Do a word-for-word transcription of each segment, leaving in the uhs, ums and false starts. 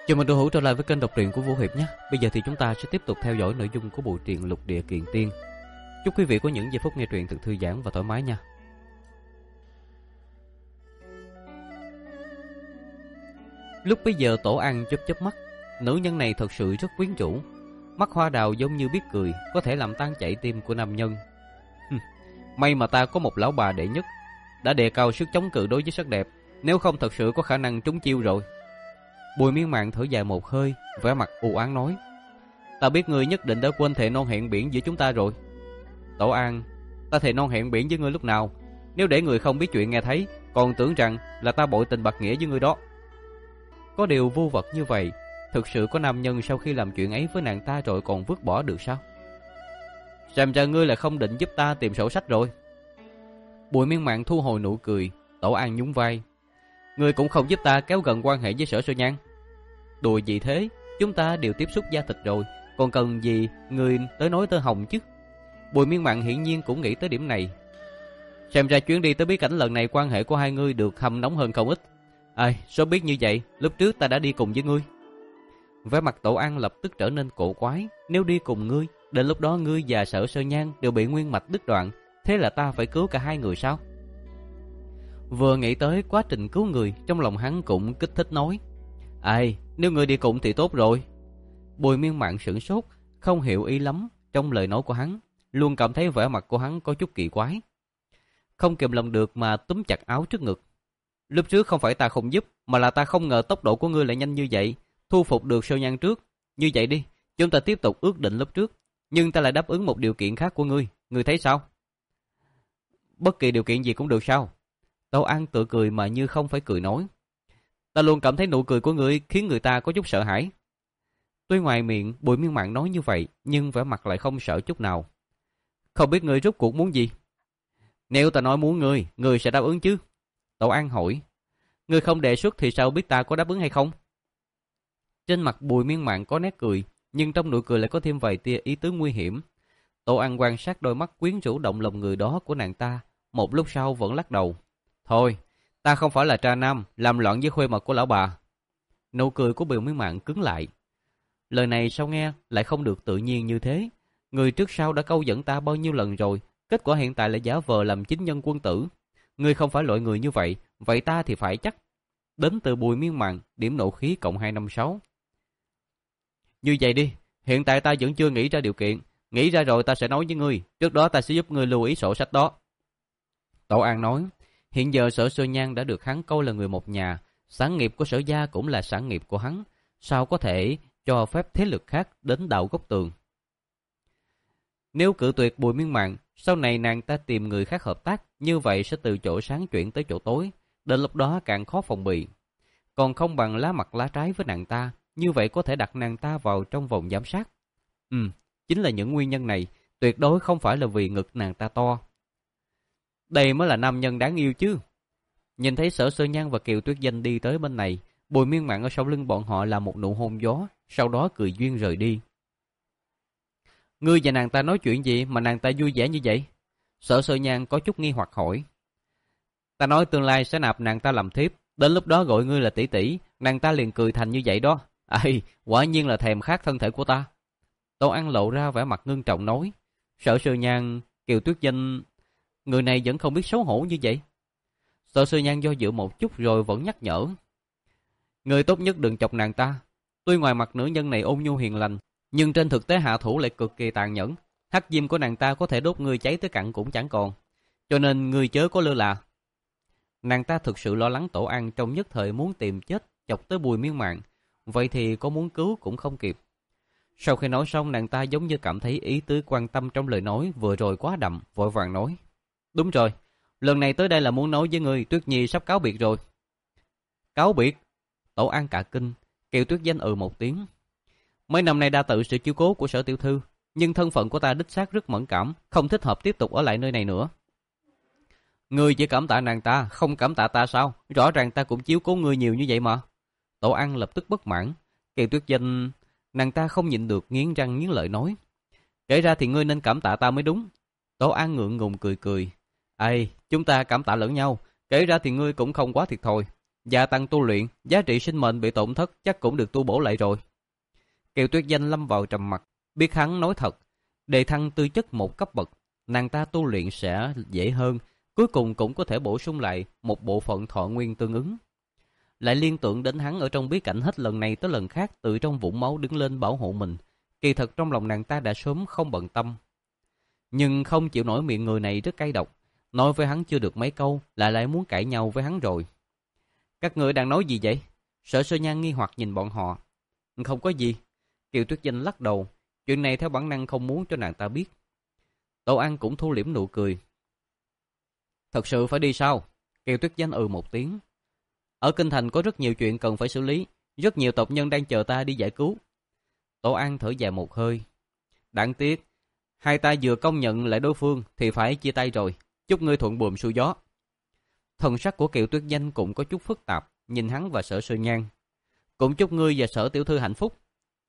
Chào mừng đội hữu trở lại với kênh đọc truyện của Vũ Hiệp nhé. Bây giờ thì chúng ta sẽ tiếp tục theo dõi nội dung của bộ truyện Lục Địa Kiện Tiên. Chúc quý vị có những giây phút nghe truyện thật thư giãn và thoải mái nha. Lúc bấy giờ Tổ An chớp chớp mắt. Nữ nhân này thật sự rất quyến rũ. Mắt hoa đào giống như biết cười, có thể làm tan chảy tim của nam nhân. May mà ta có một lão bà đệ nhất, đã đề cao sức chống cự đối với sắc đẹp, nếu không thật sự có khả năng trúng chiêu rồi. Bùi Miên Mạn thở dài một hơi, vẻ mặt u oán nói: Ta biết ngươi nhất định đã quên thề non hẹn biển giữa chúng ta rồi. Tổ An, ta thề non hẹn biển với ngươi lúc nào? Nếu để người không biết chuyện nghe thấy, còn tưởng rằng là ta bội tình bạc nghĩa với ngươi đó. Có điều vô vật như vậy, thực sự có nam nhân sau khi làm chuyện ấy với nàng ta rồi còn vứt bỏ được sao? Xem ra ngươi là không định giúp ta tìm sổ sách rồi. Bùi Miên Mạn thu hồi nụ cười. Tổ An nhún vai: Ngươi cũng không giúp ta kéo gần quan hệ với Sở Sơ Nhan. Đùa gì thế, chúng ta đều tiếp xúc da thịt rồi, còn cần gì ngươi tới nói tơ hồng chứ? Bùi Miên Mạn hiển nhiên cũng nghĩ tới điểm này. Xem ra chuyến đi tới bí cảnh lần này quan hệ của hai ngươi được hâm nóng hơn không ít. Ai, sớm biết như vậy, lúc trước ta đã đi cùng với ngươi. Vẻ mặt Tổ An lập tức trở nên cổ quái. Nếu đi cùng ngươi, đến lúc đó ngươi và Sở Sơ Nhan đều bị nguyên mạch đứt đoạn, thế là ta phải cứu cả hai người sao? Vừa nghĩ tới quá trình cứu người, trong lòng hắn cũng kích thích nói: Ai, nếu ngươi đi cùng thì tốt rồi. Bùi Miên Mạn sửng sốt, không hiểu ý lắm trong lời nói của hắn, luôn cảm thấy vẻ mặt của hắn có chút kỳ quái. Không kìm lòng được mà túm chặt áo trước ngực. Lúc trước không phải ta không giúp, mà là ta không ngờ tốc độ của ngươi lại nhanh như vậy, thu phục được Sơ Nhan trước. Như vậy đi, chúng ta tiếp tục ước định lúc trước, nhưng ta lại đáp ứng một điều kiện khác của ngươi, ngươi thấy sao? Bất kỳ điều kiện gì cũng được sao? Tổ An tự cười mà như không phải cười nói: Ta luôn cảm thấy nụ cười của ngươi khiến người ta có chút sợ hãi. Tuy ngoài miệng Bùi Miên Mạn nói như vậy, nhưng vẻ mặt lại không sợ chút nào. Không biết ngươi rốt cuộc muốn gì? Nếu ta nói muốn ngươi, ngươi sẽ đáp ứng chứ? Tổ An hỏi. Ngươi không đề xuất thì sao biết ta có đáp ứng hay không? Trên mặt Bùi Miên Mạn có nét cười, nhưng trong nụ cười lại có thêm vài tia ý tứ nguy hiểm. Tổ An quan sát đôi mắt quyến rũ động lòng người đó của nàng ta, một lúc sau vẫn lắc đầu. Thôi, ta không phải là tra nam, làm loạn với khuê mật của lão bà. Nụ cười của Bùi Miên Mạn cứng lại. Lời này sao nghe lại không được tự nhiên như thế? Người trước sau đã câu dẫn ta bao nhiêu lần rồi, kết quả hiện tại lại giả vờ làm chính nhân quân tử. Ngươi không phải loại người như vậy, vậy ta thì phải chắc. Đến từ Bùi Miên Mạn, điểm nộ khí cộng hai năm sáu. Như vậy đi, hiện tại ta vẫn chưa nghĩ ra điều kiện, nghĩ ra rồi ta sẽ nói với ngươi, trước đó ta sẽ giúp ngươi lưu ý sổ sách đó. Tổ An nói. Hiện giờ Sở Sơ Nhan đã được hắn coi là người một nhà, sản nghiệp của Sở gia cũng là sản nghiệp của hắn, sao có thể cho phép thế lực khác đến đào gốc tường? Nếu cự tuyệt Bùi Miên Mạn, sau này nàng ta tìm người khác hợp tác, như vậy sẽ từ chỗ sáng chuyển tới chỗ tối, đến lúc đó càng khó phòng bị. Còn không bằng lá mặt lá trái với nàng ta, như vậy có thể đặt nàng ta vào trong vòng giám sát. Ừ, chính là những nguyên nhân này, tuyệt đối không phải là vì ngực nàng ta to. Đây mới là nam nhân đáng yêu chứ. Nhìn thấy Sở Sơ Nhan và Kiều Tuyết Danh đi tới bên này, Bùi Miên Mạn ở sau lưng bọn họ làm một nụ hôn gió, sau đó cười duyên rời đi. Ngươi và nàng ta nói chuyện gì mà nàng ta vui vẻ như vậy? Sở Sơ Nhan có chút nghi hoặc hỏi. Ta nói tương lai sẽ nạp nàng ta làm thiếp, đến lúc đó gọi ngươi là tỷ tỷ, nàng ta liền cười thành như vậy đó. Ây, quả nhiên là thèm khát thân thể của ta. Tô An lộ ra vẻ mặt ngưng trọng nói. Sở Sơ Nhan, Kiều Tuyết Danh, người này vẫn không biết xấu hổ như vậy. Sở Sơ Nhan do dự một chút rồi vẫn nhắc nhở. Người tốt nhất đừng chọc nàng ta. Tuy ngoài mặt nữ nhân này ôn nhu hiền lành, nhưng trên thực tế hạ thủ lại cực kỳ tàn nhẫn. Hắc diêm của nàng ta có thể đốt ngươi cháy tới cặn cũng chẳng còn. Cho nên ngươi chớ có lơ là. Nàng ta thực sự lo lắng Tổ An trong nhất thời muốn tìm chết, chọc tới Bùi Miên Mạn. Vậy thì có muốn cứu cũng không kịp. Sau khi nói xong, nàng ta giống như cảm thấy ý tứ quan tâm trong lời nói vừa rồi quá đậm, vội vàng nói. Đúng rồi, lần này tới đây là muốn nói với ngươi, Tuyết Nhi sắp cáo biệt rồi. Cáo biệt? Tổ An cả kinh. Kiều Tuyết Danh ừ một tiếng. Mấy năm nay đa tự sự chiếu cố của Sở tiểu thư, nhưng thân phận của ta đích xác rất mẫn cảm, không thích hợp tiếp tục ở lại nơi này nữa. Ngươi chỉ cảm tạ nàng ta, không cảm tạ ta sao? Rõ ràng ta cũng chiếu cố ngươi nhiều như vậy mà. Tổ An lập tức bất mãn. Kiều Tuyết Danh, nàng ta không nhịn được nghiến răng nghiến lợi nói. Kể ra thì ngươi nên cảm tạ ta mới đúng. Tổ An ngượng ngùng cười cười. Ây, chúng ta cảm tạ lẫn nhau. Kể ra thì ngươi cũng không quá thiệt thòi. Gia tăng tu luyện, giá trị sinh mệnh bị tổn thất chắc cũng được tu bổ lại rồi. Kiều Tuyết Danh lâm vào trầm mặc, biết hắn nói thật, đề thăng tư chất một cấp bậc, nàng ta tu luyện sẽ dễ hơn, cuối cùng cũng có thể bổ sung lại một bộ phận thọ nguyên tương ứng. Lại liên tưởng đến hắn ở trong bí cảnh hết lần này tới lần khác từ trong vũng máu đứng lên bảo hộ mình, kỳ thật trong lòng nàng ta đã sớm không bận tâm. Nhưng không chịu nổi miệng người này rất cay độc, nói với hắn chưa được mấy câu lại lại muốn cãi nhau với hắn rồi. Các người đang nói gì vậy? Sở Sơ Nhan nghi hoặc nhìn bọn họ. Không có gì. Kiều Tuyết Danh lắc đầu, chuyện này theo bản năng không muốn cho nàng ta biết. Tô An cũng thu liễm nụ cười. Thật sự phải đi sao? Kiều Tuyết Danh ừ một tiếng. Ở Kinh Thành có rất nhiều chuyện cần phải xử lý, rất nhiều tộc nhân đang chờ ta đi giải cứu. Tô An thở dài một hơi. Đáng tiếc, hai ta vừa công nhận lại đối phương thì phải chia tay rồi. Chúc ngươi thuận buồm xuôi gió. Thần sắc của Kiều Tuyết Danh cũng có chút phức tạp, nhìn hắn và Sở Sơ Nhan. Cũng chúc ngươi và Sở tiểu thư hạnh phúc.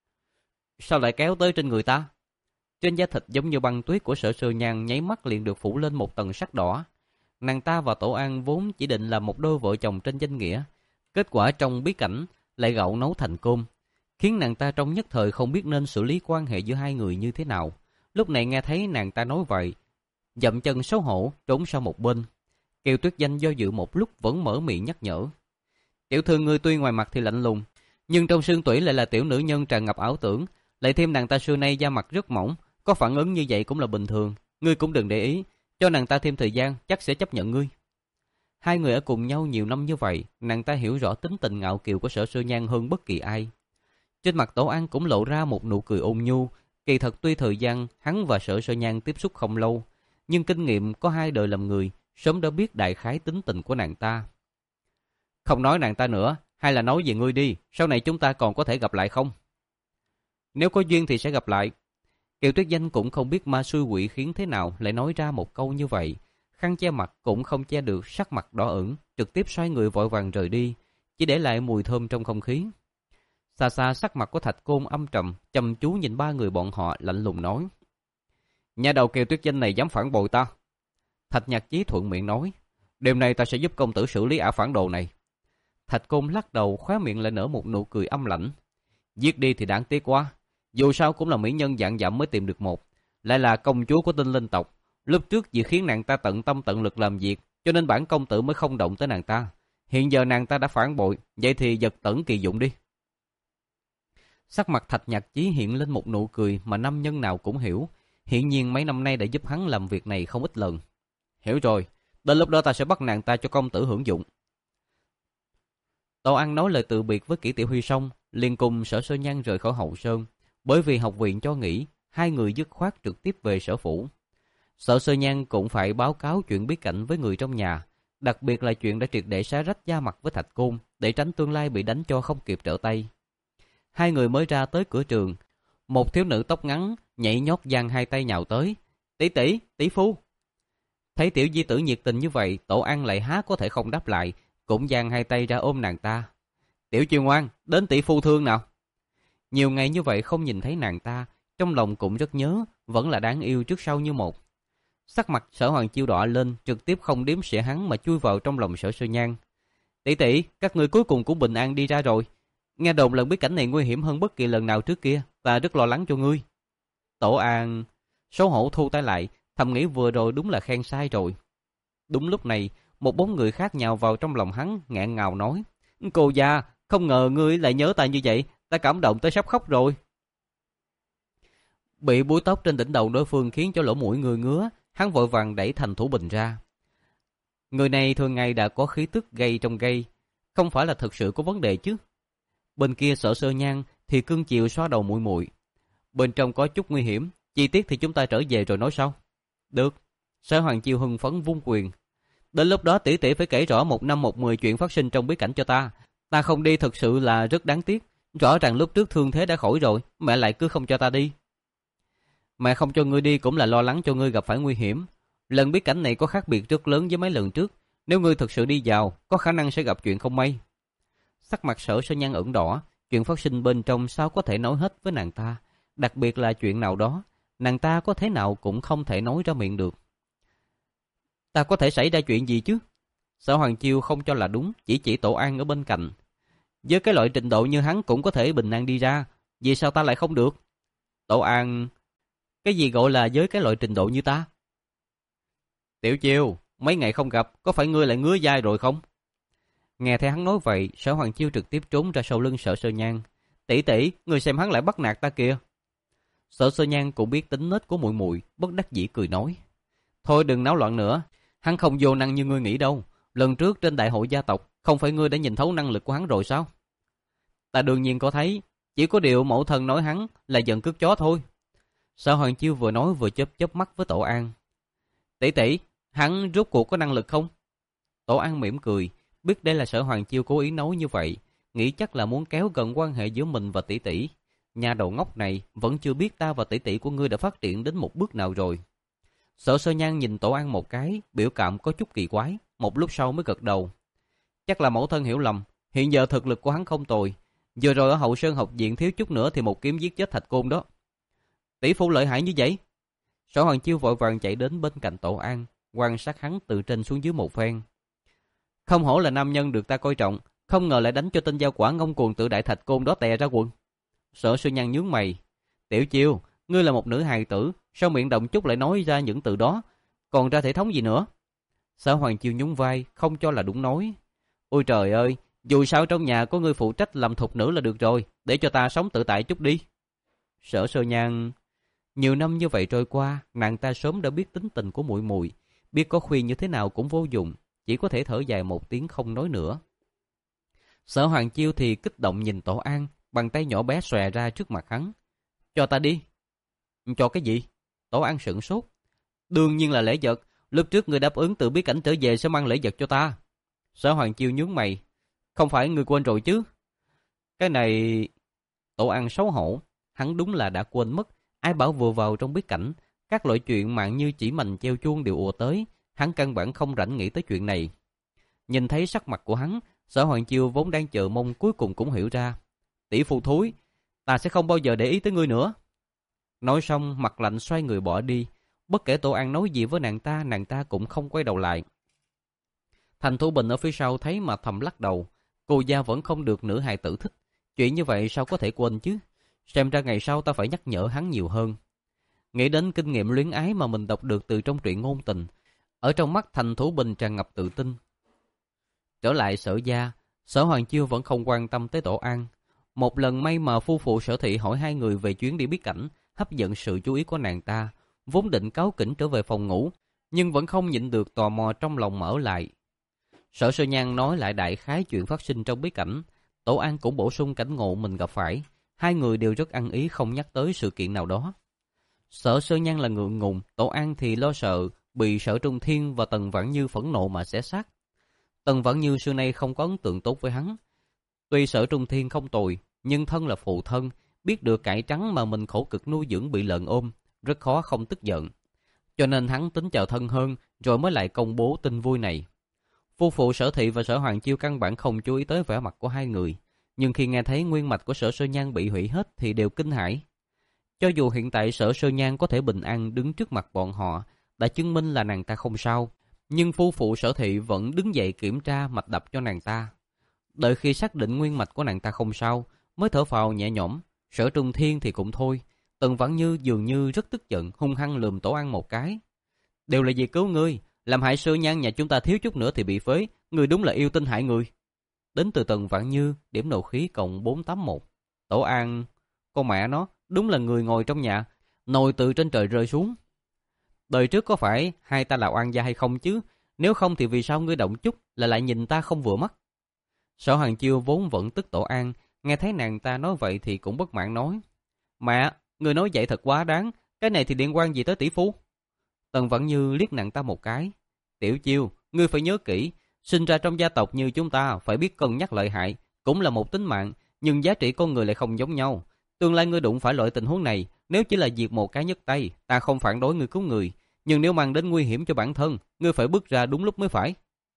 Sao lại kéo tới trên người ta? Trên da thịt giống như băng tuyết của Sở Sơ Nhan nháy mắt liền được phủ lên một tầng sắc đỏ. Nàng ta và Tổ An vốn chỉ định là một đôi vợ chồng trên danh nghĩa, kết quả trong bí cảnh lại gạo nấu thành cơm, khiến nàng ta trong nhất thời không biết nên xử lý quan hệ giữa hai người như thế nào. Lúc này nghe thấy nàng ta nói vậy, dậm chân xấu hổ trốn sang một bên. Kiều Tuyết Danh do dự một lúc vẫn mở miệng nhắc nhở. Tiểu thư ngươi tuy ngoài mặt thì lạnh lùng, nhưng trong xương tủy lại là tiểu nữ nhân tràn ngập ảo tưởng, lại thêm nàng ta xưa nay da mặt rất mỏng, có phản ứng như vậy cũng là bình thường, ngươi cũng đừng để ý, cho nàng ta thêm thời gian chắc sẽ chấp nhận ngươi. Hai người ở cùng nhau nhiều năm như vậy, nàng ta hiểu rõ tính tình ngạo kiều của Sở Sơ Nhan hơn bất kỳ ai. Trên mặt Tổ An cũng lộ ra một nụ cười ôn nhu, kỳ thật tuy thời gian hắn và Sở Sơ Nhan tiếp xúc không lâu, nhưng kinh nghiệm có hai đời làm người, sớm đã biết đại khái tính tình của nàng ta. Không nói nàng ta nữa, hay là nói về ngươi đi, sau này chúng ta còn có thể gặp lại không? Nếu có duyên thì sẽ gặp lại. Kiều Tuyết Danh cũng không biết ma xui quỷ khiến thế nào lại nói ra một câu như vậy. Khăn che mặt cũng không che được sắc mặt đỏ ửng, trực tiếp xoay người vội vàng rời đi, chỉ để lại mùi thơm trong không khí. Xa xa sắc mặt của Thạch Côn âm trầm, chăm chú nhìn ba người bọn họ lạnh lùng nói. Nhà đầu Kiều Tuyết Danh này dám phản bội ta. Thạch Nhạc Chí thuận miệng nói. Đêm nay ta sẽ giúp công tử xử lý ả phản đồ này. Thạch Côn lắc đầu, khóe miệng lại nở một nụ cười âm lãnh. Giết đi thì đáng tiếc quá. Dù sao cũng là mỹ nhân dạng dặm mới tìm được một, lại là công chúa của Tinh Linh tộc. Lúc trước vì khiến nàng ta tận tâm tận lực làm việc, cho nên bản công tử mới không động tới nàng ta. Hiện giờ nàng ta đã phản bội, vậy thì giật tẩn kỳ dụng đi. Sắc mặt Thạch Nhạc Chí hiện lên một nụ cười mà nam nhân nào cũng hiểu. Hiện nhiên mấy năm nay đã giúp hắn làm việc này không ít lần. Hiểu rồi, đến lúc đó ta sẽ bắt nàng ta cho công tử hưởng dụng. Tô An nói lời từ biệt với Kỷ Tiểu Huy xong, liền cùng Sở Sơ Nhan rời khỏi Hậu Sơn. Bởi vì học viện cho nghỉ, hai người dứt khoát trực tiếp về sở phủ. Sở Sơ Nhan cũng phải báo cáo chuyện bí cảnh với người trong nhà, đặc biệt là chuyện đã triệt để xé rách da mặt với Thạch Côn, để tránh tương lai bị đánh cho không kịp trở tay. Hai người mới ra tới cửa trường, một thiếu nữ tóc ngắn nhảy nhót giang hai tay nhào tới. Tỷ tỷ, tỷ phu. Thấy tiểu di tử nhiệt tình như vậy, Tổ An lại há có thể không đáp lại, cũng giang hai tay ra ôm nàng ta. Tiểu Chiêu ngoan, đến tỷ phu thương nào. Nhiều ngày như vậy không nhìn thấy nàng ta, trong lòng cũng rất nhớ, vẫn là đáng yêu trước sau như một. Sắc mặt Sở Hoàng Chiêu đỏ lên, trực tiếp không đếm xỉa hắn mà chui vào trong lòng Sở Sơ Nhan. Tỷ tỷ, các ngươi cuối cùng cũng bình an đi ra rồi. Nghe đồn lần bí cảnh này nguy hiểm hơn bất kỳ lần nào trước kia, ta rất lo lắng cho ngươi. Tổ An xấu hổ thu tay lại, thầm nghĩ vừa rồi đúng là khen sai rồi. Đúng lúc này, một bóng người khác nhào vào trong lòng hắn, nghẹn ngào nói: Cô gia, không ngờ ngươi lại nhớ ta như vậy, ta cảm động tới sắp khóc rồi. Bị búi tóc trên đỉnh đầu đối phương khiến cho lỗ mũi người ngứa, hắn vội vàng đẩy Thành Thủ Bình ra. Người này thường ngày đã có khí tức gây trong gây, không phải là thực sự có vấn đề chứ. Bên kia Sở Sơ Nhan thì cưng chiều xoa đầu muội muội. Bên trong có chút nguy hiểm, chi tiết thì chúng ta trở về rồi nói sau. Được. Sở Hoàng Chiêu hưng phấn vung quyền. Đến lúc đó tỷ tỷ phải kể rõ một năm một mười chuyện phát sinh trong bí cảnh cho ta. Ta không đi thực sự là rất đáng tiếc. Rõ ràng lúc trước thương thế đã khỏi rồi, mẹ lại cứ không cho ta đi. Mẹ không cho ngươi đi cũng là lo lắng cho ngươi gặp phải nguy hiểm. Lần bí cảnh này có khác biệt rất lớn với mấy lần trước. Nếu ngươi thực sự đi vào, có khả năng sẽ gặp chuyện không may. Sắc mặt Sở Sơ Nhan ửng đỏ, chuyện phát sinh bên trong sao có thể nói hết với nàng ta. Đặc biệt là chuyện nào đó, nàng ta có thế nào cũng không thể nói ra miệng được. Ta có thể xảy ra chuyện gì chứ? Sở Hoàng Chiêu không cho là đúng, chỉ chỉ Tổ An ở bên cạnh. Với cái loại trình độ như hắn cũng có thể bình an đi ra, vì sao ta lại không được? Tổ An, cái gì gọi là với cái loại trình độ như ta? Tiểu Chiêu, mấy ngày không gặp, có phải ngươi lại ngứa dai rồi không? Nghe thấy hắn nói vậy, Sở Hoàng Chiêu trực tiếp trốn ra sau lưng Sở Sơ Nhan. Tỷ tỷ, ngươi xem hắn lại bắt nạt ta kìa. Sở Sơ Nhan cũng biết tính nết của muội muội, bất đắc dĩ cười nói: Thôi đừng náo loạn nữa, hắn không vô năng như ngươi nghĩ đâu. Lần trước trên đại hội gia tộc, không phải ngươi đã nhìn thấu năng lực của hắn rồi sao? Ta đương nhiên có thấy, chỉ có điều mẫu thân nói hắn là giận cướp chó thôi. Sở Hoàng Chiêu vừa nói vừa chớp chớp mắt với Tổ An. Tỷ tỷ, hắn rốt cuộc có năng lực không? Tổ An mỉm cười, biết đây là Sở Hoàng Chiêu cố ý nói như vậy, nghĩ chắc là muốn kéo gần quan hệ giữa mình và tỷ tỷ. Nhà đầu ngốc này vẫn chưa biết ta và tỷ tỷ của ngươi đã phát triển đến một bước nào rồi. Sở Sơ Nhan nhìn Tổ An một cái, biểu cảm có chút kỳ quái, một lúc sau mới gật đầu. Chắc là mẫu thân hiểu lầm, hiện giờ thực lực của hắn không tồi. Vừa rồi ở Hậu Sơn học viện thiếu chút nữa thì một kiếm giết chết Thạch Côn đó. Tỷ phu lợi hại như vậy? Sở Hoàng Chiêu vội vàng chạy đến bên cạnh Tổ An, quan sát hắn từ trên xuống dưới một phen. Không hổ là nam nhân được ta coi trọng, không ngờ lại đánh cho tên giao quả ngông cuồng tự đại Thạch Côn đó tè ra quần. Sở Sơ Nhan nhướng mày. Tiểu Chiêu, ngươi là một nữ hài tử, sao miệng động chút lại nói ra những từ đó, còn ra thể thống gì nữa? Sở Hoàng Chiêu nhún vai, không cho là đúng nói. Ôi trời ơi, dù sao trong nhà có ngươi phụ trách làm thục nữ là được rồi, để cho ta sống tự tại chút đi. Sở Sơ Nhan, nhiều năm như vậy trôi qua, nàng ta sớm đã biết tính tình của muội muội, biết có khuyên như thế nào cũng vô dụng, chỉ có thể thở dài một tiếng không nói nữa. Sở Hoàng Chiêu thì kích động nhìn Tổ An, bàn tay nhỏ bé xòe ra trước mặt hắn. Cho ta đi. Cho cái gì? Tổ An sửng sốt. Đương nhiên là lễ vật, lúc trước ngươi đáp ứng tự bí cảnh trở về sẽ mang lễ vật cho ta. Sở Hoàng Chiêu nhướng mày. Không phải ngươi quên rồi chứ? Cái này... Tổ An xấu hổ, hắn đúng là đã quên mất. Ai bảo vừa vào trong bí cảnh, các loại chuyện mạng như chỉ mành treo chuông đều ùa tới, hắn căn bản không rảnh nghĩ tới chuyện này. Nhìn thấy sắc mặt của hắn, Sở Hoàng Chiêu vốn đang chờ mong cuối cùng cũng hiểu ra. Tỷ phu thúi, ta sẽ không bao giờ để ý tới ngươi nữa. Nói xong mặt lạnh xoay người bỏ đi. Bất kể Tổ An nói gì với nàng ta, nàng ta cũng không quay đầu lại. Thành Thu Bình ở phía sau thấy mà thầm lắc đầu. Cô gia vẫn không được nữ hài tử thích, chuyện như vậy sao có thể quên chứ? Xem ra ngày sau ta phải nhắc nhở hắn nhiều hơn. Nghĩ đến kinh nghiệm luyến ái mà mình đọc được từ trong truyện ngôn tình, ở trong mắt Thành Thu Bình tràn ngập tự tin. Trở lại Sở gia, Sở Hoàng Chiêu vẫn không quan tâm tới Tổ An. Một lần may mà phu phụ Sở Thị hỏi hai người về chuyến đi bí cảnh, hấp dẫn sự chú ý của nàng ta, vốn định cáu kỉnh trở về phòng ngủ, nhưng vẫn không nhịn được tò mò trong lòng mở lại. Sở Sơ Nhan nói lại đại khái chuyện phát sinh trong bí cảnh, Tổ An cũng bổ sung cảnh ngộ mình gặp phải, hai người đều rất ăn ý không nhắc tới sự kiện nào đó. Sở Sơ Nhan là ngượng ngùng, Tổ An thì lo sợ bị Sở Trung Thiên và Tần Vãn Như phẫn nộ mà xé xác. Tần Vãn Như xưa nay không có ấn tượng tốt với hắn. Tuy Sở Trung Thiên không tồi, nhưng thân là phụ thân, biết được cải trắng mà mình khổ cực nuôi dưỡng bị lợn ôm, rất khó không tức giận. Cho nên hắn tính chờ thân hơn, rồi mới lại công bố tin vui này. Phu phụ Sở Thị và Sở Hoàng Chiêu căn bản không chú ý tới vẻ mặt của hai người, nhưng khi nghe thấy nguyên mạch của Sở Sơ Nhan bị hủy hết thì đều kinh hãi. Cho dù hiện tại Sở Sơ Nhan có thể bình an đứng trước mặt bọn họ, đã chứng minh là nàng ta không sao, nhưng phu phụ Sở Thị vẫn đứng dậy kiểm tra mạch đập cho nàng ta. Đợi khi xác định nguyên mạch của nàng ta không sao, mới thở phào nhẹ nhõm. Sở Trung Thiên thì cũng thôi. Tần Vãn Như dường như rất tức giận, hung hăng lườm Tổ An một cái. Đều là vì cứu ngươi, làm hại Sơ Nhan nhà chúng ta thiếu chút nữa thì bị phế. Ngươi đúng là yêu tinh hại người. Đến từ Tần Vãn Như, điểm nộ khí cộng bốn tám mốt. Tổ An, con mẹ nó, đúng là người ngồi trong nhà, nồi từ trên trời rơi xuống. Đời trước có phải hai ta là oan gia hay không chứ? Nếu không thì vì sao ngươi động chút là lại nhìn ta không vừa mắt? Sở Hoàng Chiêu vốn vẫn tức Tổ An, nghe thấy nàng ta nói vậy thì cũng bất mãn nói. Mẹ, người nói vậy thật quá đáng, cái này thì liên quan gì tới tỷ phu? Tần Vãn Như liếc nàng ta một cái. Tiểu Chiêu, ngươi phải nhớ kỹ, sinh ra trong gia tộc như chúng ta phải biết cân nhắc lợi hại, cũng là một tính mạng, nhưng giá trị con người lại không giống nhau. Tương lai ngươi đụng phải loại tình huống này, nếu chỉ là việc một cái nhấc tay, ta không phản đối ngươi cứu người, nhưng nếu mang đến nguy hiểm cho bản thân, ngươi phải bước ra đúng lúc mới phải.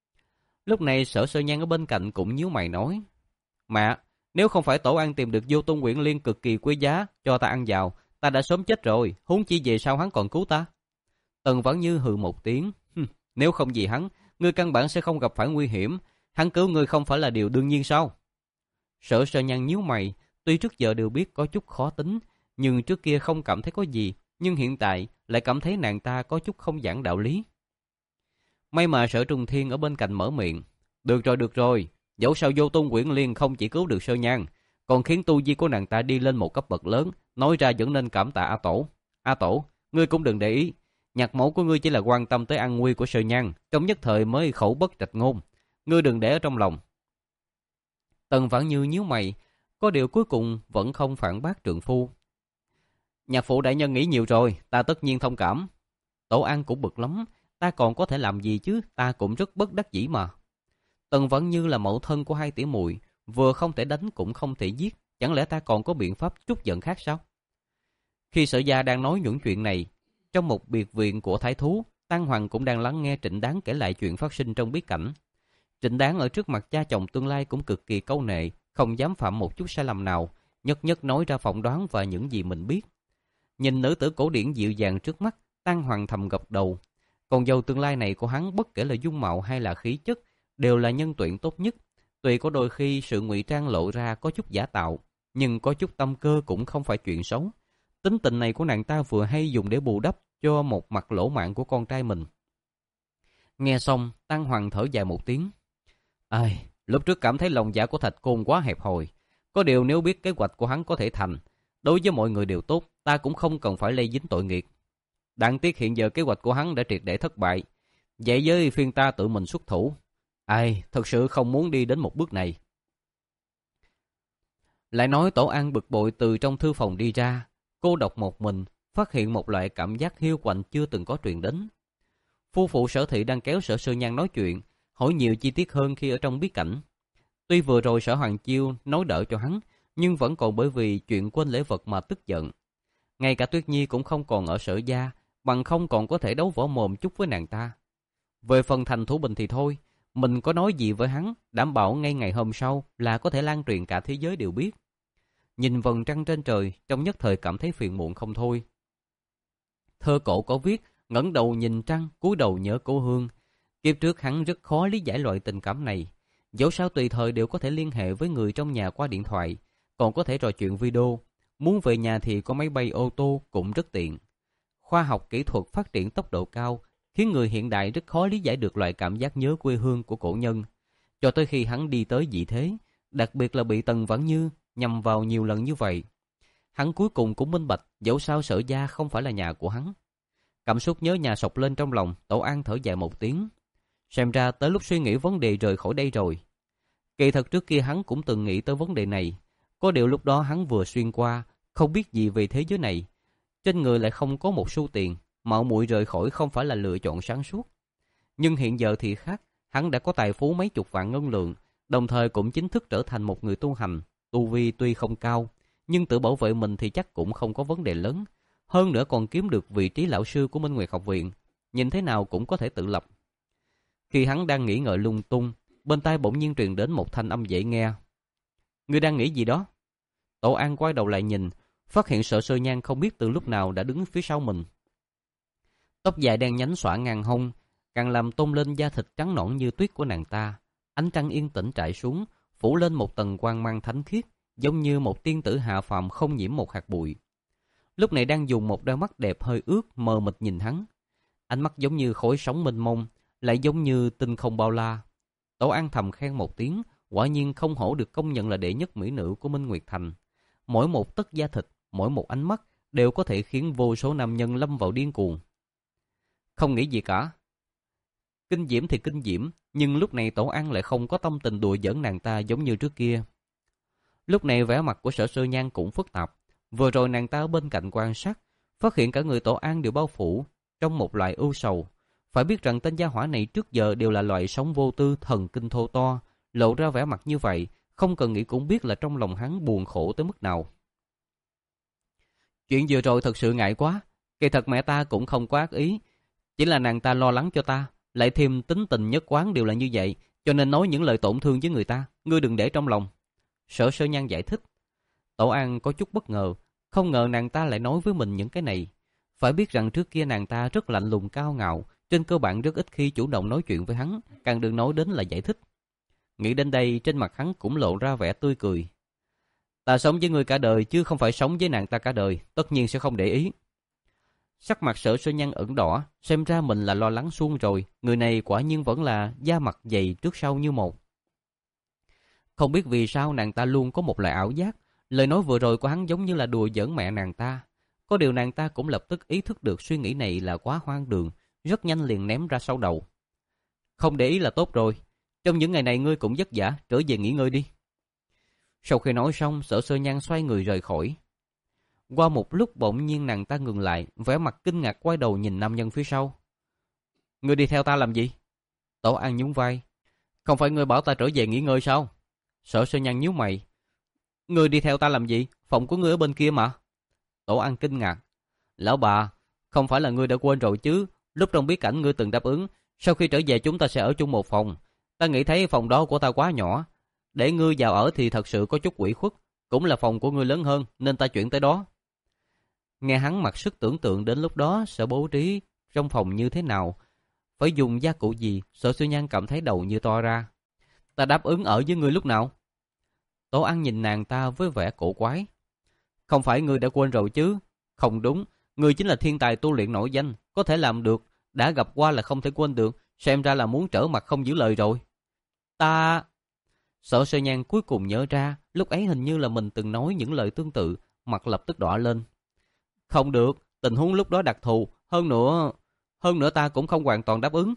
Lúc này Sở Sơ Nhan ở bên cạnh cũng nhíu mày nói. Mẹ, nếu không phải Tổ An tìm được Vô Tung Quyển Liên cực kỳ quý giá cho ta ăn vào, ta đã sớm chết rồi, huống chi về sau hắn còn cứu ta. Tần Vãn Như hừ một tiếng. Nếu không vì hắn, Ngươi căn bản sẽ không gặp phải nguy hiểm. Hắn cứu ngươi không phải là điều đương nhiên sao? Sở Sơ Nhan nhíu mày, tuy trước giờ đều biết có chút khó tính, nhưng trước kia không cảm thấy có gì, nhưng hiện tại lại cảm thấy nàng ta có chút không giảng đạo lý. May mà Sở Trùng Thiên ở bên cạnh mở miệng. Được rồi, được rồi, dẫu sao Vô Tung Quyển Liên không chỉ cứu được Sơ Nhan, còn khiến tu vi của nàng ta đi lên một cấp bậc lớn, nói ra vẫn nên cảm tạ A Tổ. A Tổ, ngươi cũng đừng để ý, nhạc mẫu của ngươi chỉ là quan tâm tới an nguy của Sơ Nhan, trong nhất thời mới khẩu bất trạch ngôn, ngươi đừng để ở trong lòng. Tần Vãn Như nhíu mày, có điều cuối cùng vẫn không phản bác trượng phu. Nhạc phụ đại nhân nghĩ nhiều rồi, ta tất nhiên thông cảm. Tổ An cũng bực lắm, ta còn có thể làm gì chứ, ta cũng rất bất đắc dĩ mà. Tần Vãn Như là mẫu thân của hai tỷ muội, vừa không thể đánh cũng không thể giết, chẳng lẽ ta còn có biện pháp trút giận khác sao? Khi Sở gia đang nói những chuyện này, trong một biệt viện của thái thú, Tăng Hoàng cũng đang lắng nghe Trịnh Đáng kể lại chuyện phát sinh trong bí cảnh. Trịnh Đáng ở trước mặt cha chồng tương lai cũng cực kỳ câu nệ, không dám phạm một chút sai lầm nào, nhất nhất nói ra phỏng đoán và những gì mình biết. Nhìn nữ tử cổ điển dịu dàng trước mắt, Tăng Hoàng thầm gật đầu. Còn dâu tương lai này của hắn bất kể là dung mạo hay là khí chất, đều là nhân tuyển tốt nhất. Tuy có đôi khi sự ngụy trang lộ ra có chút giả tạo, nhưng có chút tâm cơ cũng không phải chuyện xấu. Tính tình này của nàng ta vừa hay dùng để bù đắp cho một mặt lỗ mãng của con trai mình. Nghe xong, Tăng Hoàng thở dài một tiếng. Ai, lúc trước cảm thấy lòng dạ của Thạch Côn quá hẹp hòi. Có điều nếu biết kế hoạch của hắn có thể thành, đối với mọi người đều tốt, ta cũng không cần phải lây dính tội nghiệp. Đáng tiếc hiện giờ kế hoạch của hắn đã triệt để thất bại. Vậy với phiên ta tự mình xuất thủ. Ai, thật sự không muốn đi đến một bước này. Lại nói Tổ An bực bội từ trong thư phòng đi ra, cô độc một mình, phát hiện một loại cảm giác hiu quạnh chưa từng có truyền đến. Phu phụ Sở Thị đang kéo Sở Sơ Nhan nói chuyện, hỏi nhiều chi tiết hơn khi ở trong bí cảnh. Tuy vừa rồi Sở Hoàng Chiêu nói đỡ cho hắn, nhưng vẫn còn bởi vì chuyện quên lễ vật mà tức giận. Ngay cả Tuyết Nhi cũng không còn ở Sở gia, bằng không còn có thể đấu võ mồm chút với nàng ta. Về phần Thành Thủ Bình thì thôi, mình có nói gì với hắn, đảm bảo ngay ngày hôm sau là có thể lan truyền cả thế giới đều biết. Nhìn vầng trăng trên trời, trong nhất thời cảm thấy phiền muộn không thôi. Thơ cổ có viết, ngẩng đầu nhìn trăng, cúi đầu nhớ cố hương. Kiếp trước hắn rất khó lý giải loại tình cảm này. Dẫu sao tùy thời đều có thể liên hệ với người trong nhà qua điện thoại, còn có thể trò chuyện video. Muốn về nhà thì có máy bay ô tô cũng rất tiện. Khoa học kỹ thuật phát triển tốc độ cao, khiến người hiện đại rất khó lý giải được loại cảm giác nhớ quê hương của cổ nhân. Cho tới khi hắn đi tới dị thế, đặc biệt là bị Tần Vãn Như nhằm vào nhiều lần như vậy, hắn cuối cùng cũng minh bạch, dẫu sao Sở gia không phải là nhà của hắn. Cảm xúc nhớ nhà sộc lên trong lòng, Tổ An thở dài một tiếng. Xem ra tới lúc suy nghĩ vấn đề rời khỏi đây rồi. Kỳ thật trước kia hắn cũng từng nghĩ tới vấn đề này, có điều lúc đó hắn vừa xuyên qua, không biết gì về thế giới này, trên người lại không có một xu tiền, mạo muội rời khỏi không phải là lựa chọn sáng suốt. Nhưng hiện giờ thì khác, hắn đã có tài phú mấy chục vạn ngân lượng, đồng thời cũng chính thức trở thành một người tu hành. Tu vi tuy không cao, nhưng tự bảo vệ mình thì chắc cũng không có vấn đề lớn. Hơn nữa còn kiếm được vị trí lão sư của Minh Nguyệt học viện, nhìn thế nào cũng có thể tự lập. Khi hắn đang nghĩ ngợi lung tung, bên tai bỗng nhiên truyền đến một thanh âm dễ nghe. Ngươi đang nghĩ gì đó? Tổ An quay đầu lại nhìn, phát hiện Sở Sơ Nhan không biết từ lúc nào đã đứng phía sau mình. Tóc dài đen nhánh xõa ngang hông, càng làm tôn lên da thịt trắng nõn như tuyết của nàng ta. Ánh trăng yên tĩnh trải xuống, phủ lên một tầng quang mang thánh khiết, giống như một tiên tử hạ phàm không nhiễm một hạt bụi. Lúc này đang dùng một đôi mắt đẹp hơi ướt mờ mịt nhìn hắn. Ánh mắt giống như khối sóng mênh mông, lại giống như tinh không bao la. Tổ An thầm khen một tiếng, quả nhiên không hổ được công nhận là đệ nhất mỹ nữ của Minh Nguyệt Thành. Mỗi một tấc da thịt, mỗi một ánh mắt đều có thể khiến vô số nam nhân lâm vào điên cuồng. Không nghĩ gì cả. Kinh diễm thì kinh diễm, nhưng lúc này Tổ An lại không có tâm tình đùa giỡn nàng ta giống như trước kia. Lúc này vẻ mặt của Sở Sơ Nhan cũng phức tạp. Vừa rồi nàng ta ở bên cạnh quan sát, phát hiện cả người Tổ An đều bao phủ trong một loại ưu sầu. Phải biết rằng tên gia hỏa này trước giờ đều là loại sống vô tư, thần kinh thô to, lộ ra vẻ mặt như vậy, không cần nghĩ cũng biết là trong lòng hắn buồn khổ tới mức nào. Chuyện vừa rồi thật sự ngại quá, kỳ thật mẹ ta cũng không có ác ý, chỉ là nàng ta lo lắng cho ta, lại thêm tính tình nhất quán đều là như vậy, cho nên nói những lời tổn thương với người ta, ngươi đừng để trong lòng. Sở Sơ Nhan giải thích. Tổ An có chút bất ngờ, không ngờ nàng ta lại nói với mình những cái này. Phải biết rằng trước kia nàng ta rất lạnh lùng cao ngạo, trên cơ bản rất ít khi chủ động nói chuyện với hắn, càng đừng nói đến là giải thích. Nghĩ đến đây, trên mặt hắn cũng lộ ra vẻ tươi cười. Ta sống với ngươi cả đời chứ không phải sống với nàng ta cả đời, tất nhiên sẽ không để ý. Sắc mặt Sở Sơ Nhan ửng đỏ, xem ra mình là lo lắng suông rồi, người này quả nhiên vẫn là da mặt dày trước sau như một. Không biết vì sao nàng ta luôn có một loại ảo giác, lời nói vừa rồi của hắn giống như là đùa giỡn mẹ nàng ta. Có điều nàng ta cũng lập tức ý thức được suy nghĩ này là quá hoang đường, rất nhanh liền ném ra sau đầu. Không để ý là tốt rồi, trong những ngày này ngươi cũng vất vả, trở về nghỉ ngơi đi. Sau khi nói xong, Sở Sơ Nhan xoay người rời khỏi. Qua một lúc bỗng nhiên nàng ta ngừng lại, vẻ mặt kinh ngạc quay đầu nhìn nam nhân phía sau. Ngươi đi theo ta làm gì? Tổ An nhún vai. Không phải ngươi bảo ta trở về nghỉ ngơi sao? Sở Sơ Nhan nhíu mày. Ngươi đi theo ta làm gì? Phòng của ngươi ở bên kia mà. Tổ An kinh ngạc. Lão bà, không phải là ngươi đã quên rồi chứ? Lúc trong bí cảnh ngươi từng đáp ứng, sau khi trở về chúng ta sẽ ở chung một phòng. Ta nghĩ thấy phòng đó của ta quá nhỏ, để ngươi vào ở thì thật sự có chút ủy khuất. Cũng là phòng của ngươi lớn hơn nên ta chuyển tới đó. Nghe hắn mặc sức tưởng tượng đến lúc đó sẽ bố trí trong phòng như thế nào, phải dùng gia cụ gì, Sở Sơ Nhan cảm thấy đầu như to ra. Ta đáp ứng ở với ngươi lúc nào? Tổ An nhìn nàng ta với vẻ cổ quái. Không phải ngươi đã quên rồi chứ? Không đúng, ngươi chính là thiên tài tu luyện nổi danh, có thể làm được, đã gặp qua là không thể quên được, xem ra là muốn trở mặt không giữ lời rồi. Ta... Sở Sơ Nhan cuối cùng nhớ ra, lúc ấy hình như là mình từng nói những lời tương tự, mặt lập tức đỏ lên. Không được, tình huống lúc đó đặc thù, hơn nữa, hơn nữa ta cũng không hoàn toàn đáp ứng.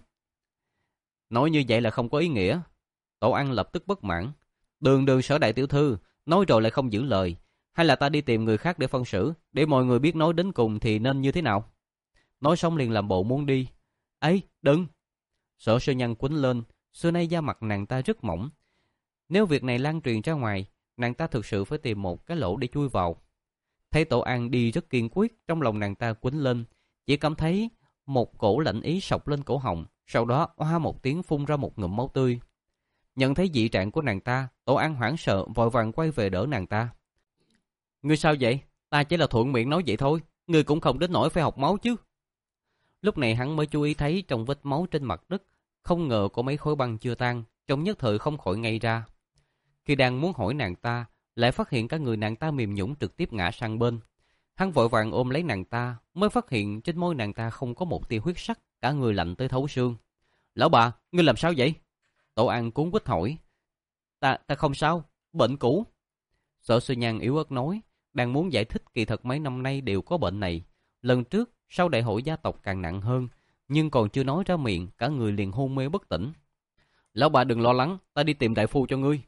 Nói như vậy là không có ý nghĩa. Tổ An lập tức bất mãn. Đường đường Sở đại tiểu thư, nói rồi lại không giữ lời. Hay là ta đi tìm người khác để phân xử, để mọi người biết nói đến cùng thì nên như thế nào. Nói xong liền làm bộ muốn đi. Ấy, đừng! Sở Sơ Nhan quýnh lên, xưa nay da mặt nàng ta rất mỏng. Nếu việc này lan truyền ra ngoài, nàng ta thực sự phải tìm một cái lỗ để chui vào. Thấy Tổ An đi rất kiên quyết, trong lòng nàng ta quýnh lên, chỉ cảm thấy một cổ lạnh ý sộc lên cổ họng, sau đó oa một tiếng phun ra một ngụm máu tươi. Nhận thấy dị trạng của nàng ta, Tổ An hoảng sợ vội vàng quay về đỡ nàng ta. Ngươi sao vậy? Ta chỉ là thuận miệng nói vậy thôi, ngươi cũng không đến nỗi phải học máu chứ. Lúc này hắn mới chú ý thấy trong vết máu trên mặt đất, không ngờ có mấy khối băng chưa tan, trong nhất thời không khỏi ngây ra. Khi đang muốn hỏi nàng ta, lại phát hiện cả người nàng ta mềm nhũn trực tiếp ngã sang bên. Hắn vội vàng ôm lấy nàng ta, mới phát hiện trên môi nàng ta không có một tia huyết sắc, cả người lạnh tới thấu xương. Lão bà, ngươi làm sao vậy? Tổ An cuống quýt hỏi. Ta, ta không sao, bệnh cũ. Sở Sơ Nhan yếu ớt nói, đang muốn giải thích kỳ thật mấy năm nay đều có bệnh này. Lần trước, sau đại hội gia tộc càng nặng hơn, nhưng còn chưa nói ra miệng, cả người liền hôn mê bất tỉnh. Lão bà đừng lo lắng, ta đi tìm đại phu cho ngươi.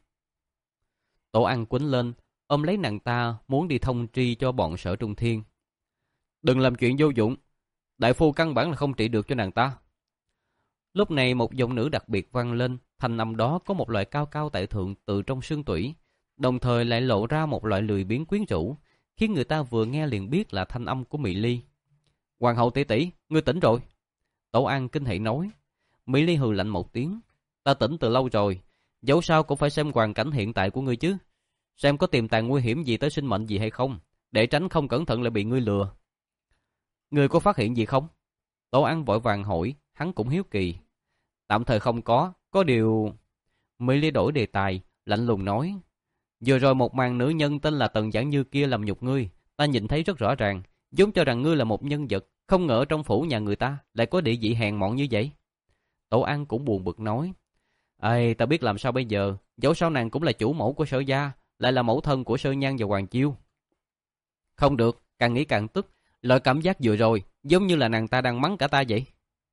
Tổ An quýnh lên, ôm lấy nàng ta, muốn đi thông tri cho bọn Sở Trung Thiên. Đừng làm chuyện vô dụng, đại phu căn bản là không trị được cho nàng ta. Lúc này một giọng nữ đặc biệt vang lên, thanh âm đó có một loại cao cao tại thượng từ trong xương tủy, đồng thời lại lộ ra một loại lười biếng quyến rũ, khiến người ta vừa nghe liền biết là thanh âm của Mỹ Ly. Hoàng hậu tỷ tỷ, ngươi tỉnh rồi. Tổ An kinh hỉ nói. Mỹ Ly hừ lạnh một tiếng. Ta tỉnh từ lâu rồi, dẫu sao cũng phải xem hoàn cảnh hiện tại của ngươi chứ. Xem có tiềm tàng nguy hiểm gì tới sinh mệnh gì hay không, để tránh không cẩn thận lại bị ngươi lừa. Ngươi có phát hiện gì không? Tổ An vội vàng hỏi, hắn cũng hiếu kỳ. Tạm thời không có, có điều... Mỹ Ly đổi đề tài, lạnh lùng nói. Vừa rồi một màn nữ nhân tên là Tần Giảng Như kia làm nhục ngươi, ta nhìn thấy rất rõ ràng, giống cho rằng ngươi là một nhân vật, không ngờ trong phủ nhà người ta lại có địa vị hèn mọn như vậy. Tổ An cũng buồn bực nói. Ê, ta biết làm sao bây giờ, dẫu sao nàng cũng là chủ mẫu của Sở gia, lại là mẫu thân của Sở Nhan và Hoàng Chiêu. Không được, càng nghĩ càng tức, loại cảm giác vừa rồi, giống như là nàng ta đang mắng cả ta vậy.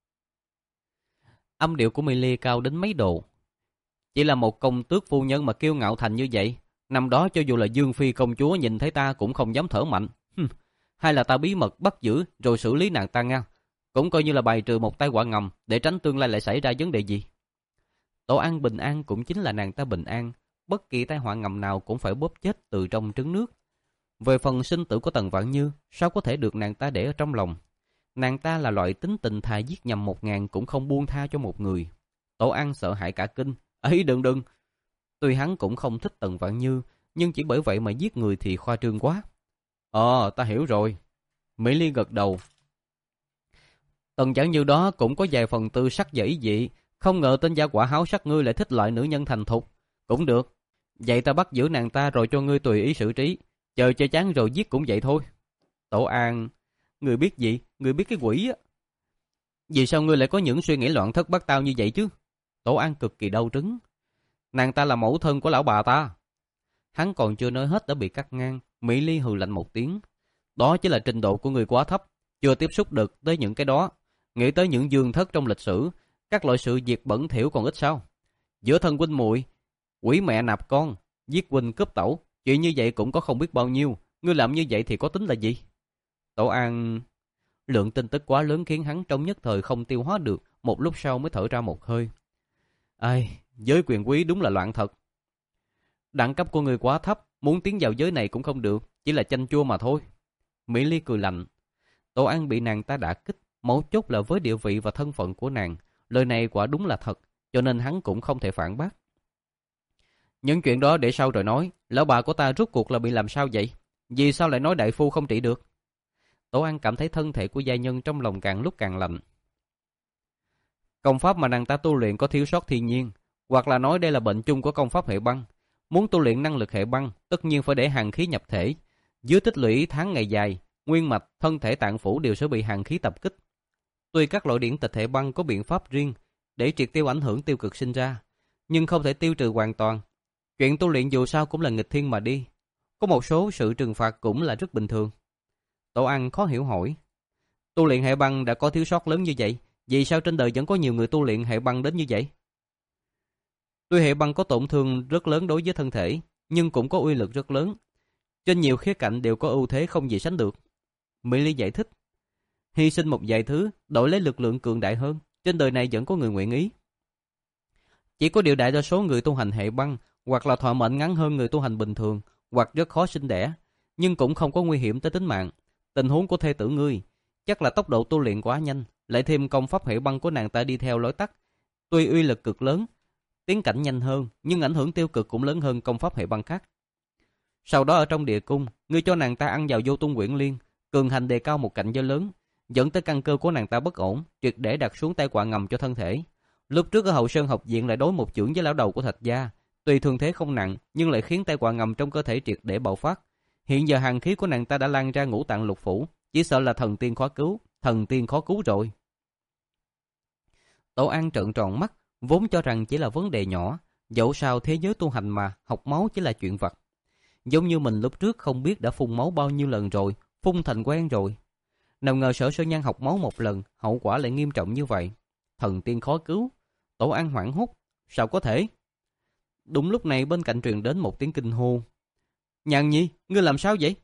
Âm điệu của Mỹ Ly cao đến mấy độ. Chỉ là một công tước phu nhân mà kiêu ngạo thành như vậy, năm đó cho dù là Dương Phi công chúa nhìn thấy ta cũng không dám thở mạnh. Hừm, hay là ta bí mật bắt giữ rồi xử lý nàng ta nha, cũng coi như là bài trừ một tai họa ngầm để tránh tương lai lại xảy ra vấn đề gì. Tổ An bình an cũng chính là nàng ta bình an, bất kỳ tai họa ngầm nào cũng phải bóp chết từ trong trứng nước. Về phần sinh tử của Tần Vạn Như, sao có thể được nàng ta để ở trong lòng. Nàng ta là loại tính tình thà giết nhầm một ngàn cũng không buông tha cho một người. Tổ An sợ hãi cả kinh. Ấy đừng đừng. Tuy hắn cũng không thích Tần Vạn Như, nhưng chỉ bởi vậy mà giết người thì khoa trương quá. Ờ, ta hiểu rồi. Mỹ Ly gật đầu. Tần Giảng Như đó cũng có vài phần tư sắc và ý dị, không ngờ tên gia quả háo sắc ngươi lại thích loại nữ nhân thành thục. Cũng được, vậy ta bắt giữ nàng ta rồi cho ngươi tùy ý xử trí, chờ chơi chán rồi giết cũng vậy thôi. Tổ An, ngươi biết gì? Ngươi biết cái quỷ á. Vì sao ngươi lại có những suy nghĩ loạn thất bát tao như vậy chứ? Tổ An cực kỳ đau trứng. Nàng ta là mẫu thân của lão bà ta. Hắn còn chưa nói hết đã bị cắt ngang. Mỹ Ly hừ lạnh một tiếng. Đó chỉ là trình độ của người quá thấp, chưa tiếp xúc được tới những cái đó. Nghĩ tới những dương thất trong lịch sử, các loại sự việc bẩn thỉu còn ít sao? Giữa thân huynh muội, quỷ mẹ nạp con, giết huynh cướp tẩu, chuyện như vậy cũng có không biết bao nhiêu. Ngươi làm như vậy thì có tính là gì? Tổ An... Lượng tin tức quá lớn khiến hắn trong nhất thời không tiêu hóa được, một lúc sau mới thở ra một hơi. Ai, giới quyền quý đúng là loạn thật. Đẳng cấp của người quá thấp, muốn tiến vào giới này cũng không được, chỉ là chanh chua mà thôi. Mỹ Ly cười lạnh. Tổ An bị nàng ta đả kích, mấu chốt là với địa vị và thân phận của nàng. Lời này quả đúng là thật, cho nên hắn cũng không thể phản bác. Những chuyện đó để sau rồi nói, lão bà của ta rốt cuộc là bị làm sao vậy? Vì sao lại nói đại phu không trị được? Tổ An cảm thấy thân thể của gia nhân trong lòng càng lúc càng lạnh. Công pháp mà nàng ta tu luyện có thiếu sót thiên nhiên, hoặc là nói đây là bệnh chung của công pháp hệ băng. Muốn tu luyện năng lực hệ băng, tất nhiên phải để hàn khí nhập thể. Dưới tích lũy tháng ngày dài, nguyên mạch, thân thể tạng phủ đều sẽ bị hàn khí tập kích. Tuy các loại điển tịch hệ băng có biện pháp riêng để triệt tiêu ảnh hưởng tiêu cực sinh ra, nhưng không thể tiêu trừ hoàn toàn. Chuyện tu luyện dù sao cũng là nghịch thiên mà đi. Có một số sự trừng phạt cũng là rất bình thường. Tổ An khó hiểu hỏi. Tu luyện hệ băng đã có thiếu sót lớn như vậy, vì sao trên đời vẫn có nhiều người tu luyện hệ băng đến như vậy? Tuy hệ băng có tổn thương rất lớn đối với thân thể, nhưng cũng có uy lực rất lớn. Trên nhiều khía cạnh đều có ưu thế không gì sánh được. Mỹ Ly giải thích. Hy sinh một vài thứ, đổi lấy lực lượng cường đại hơn, trên đời này vẫn có người nguyện ý. Chỉ có điều đại đa số người tu hành hệ băng, hoặc là thọ mệnh ngắn hơn người tu hành bình thường, hoặc rất khó sinh đẻ, nhưng cũng không có nguy hiểm tới tính mạng. Tình huống của thê tử ngươi, chắc là tốc độ tu luyện quá nhanh, lại thêm công pháp hệ băng của nàng ta đi theo lối tắt. Tuy uy lực cực lớn, tiến cảnh nhanh hơn, nhưng ảnh hưởng tiêu cực cũng lớn hơn công pháp hệ băng khác. Sau đó ở trong địa cung, ngươi cho nàng ta ăn vào vô tung quyển liên, cường hành đề cao một cảnh giới lớn, dẫn tới căn cơ của nàng ta bất ổn, triệt để đặt xuống tai họa ngầm cho thân thể. Lúc trước ở Hậu Sơn học viện lại đối một chưởng với lão đầu của Thạch gia, tuy thương thế không nặng, nhưng lại khiến tai họa ngầm trong cơ thể triệt để bạo phát. Hiện giờ hàn khí của nàng ta đã lan ra ngũ tạng lục phủ, chỉ sợ là thần tiên khó cứu, thần tiên khó cứu rồi. Tổ An trợn tròn mắt, vốn cho rằng chỉ là vấn đề nhỏ, dẫu sao thế giới tu hành mà, học máu chỉ là chuyện vặt. Giống như mình lúc trước không biết đã phun máu bao nhiêu lần rồi, phun thành quen rồi. Nào ngờ Sở Sơn Nhan học máu một lần, hậu quả lại nghiêm trọng như vậy. Thần tiên khó cứu. Tổ An hoảng hốt. Sao có thể? Đúng lúc này bên cạnh truyền đến một tiếng kinh hô. Nhàn Nhi, ngươi làm sao vậy?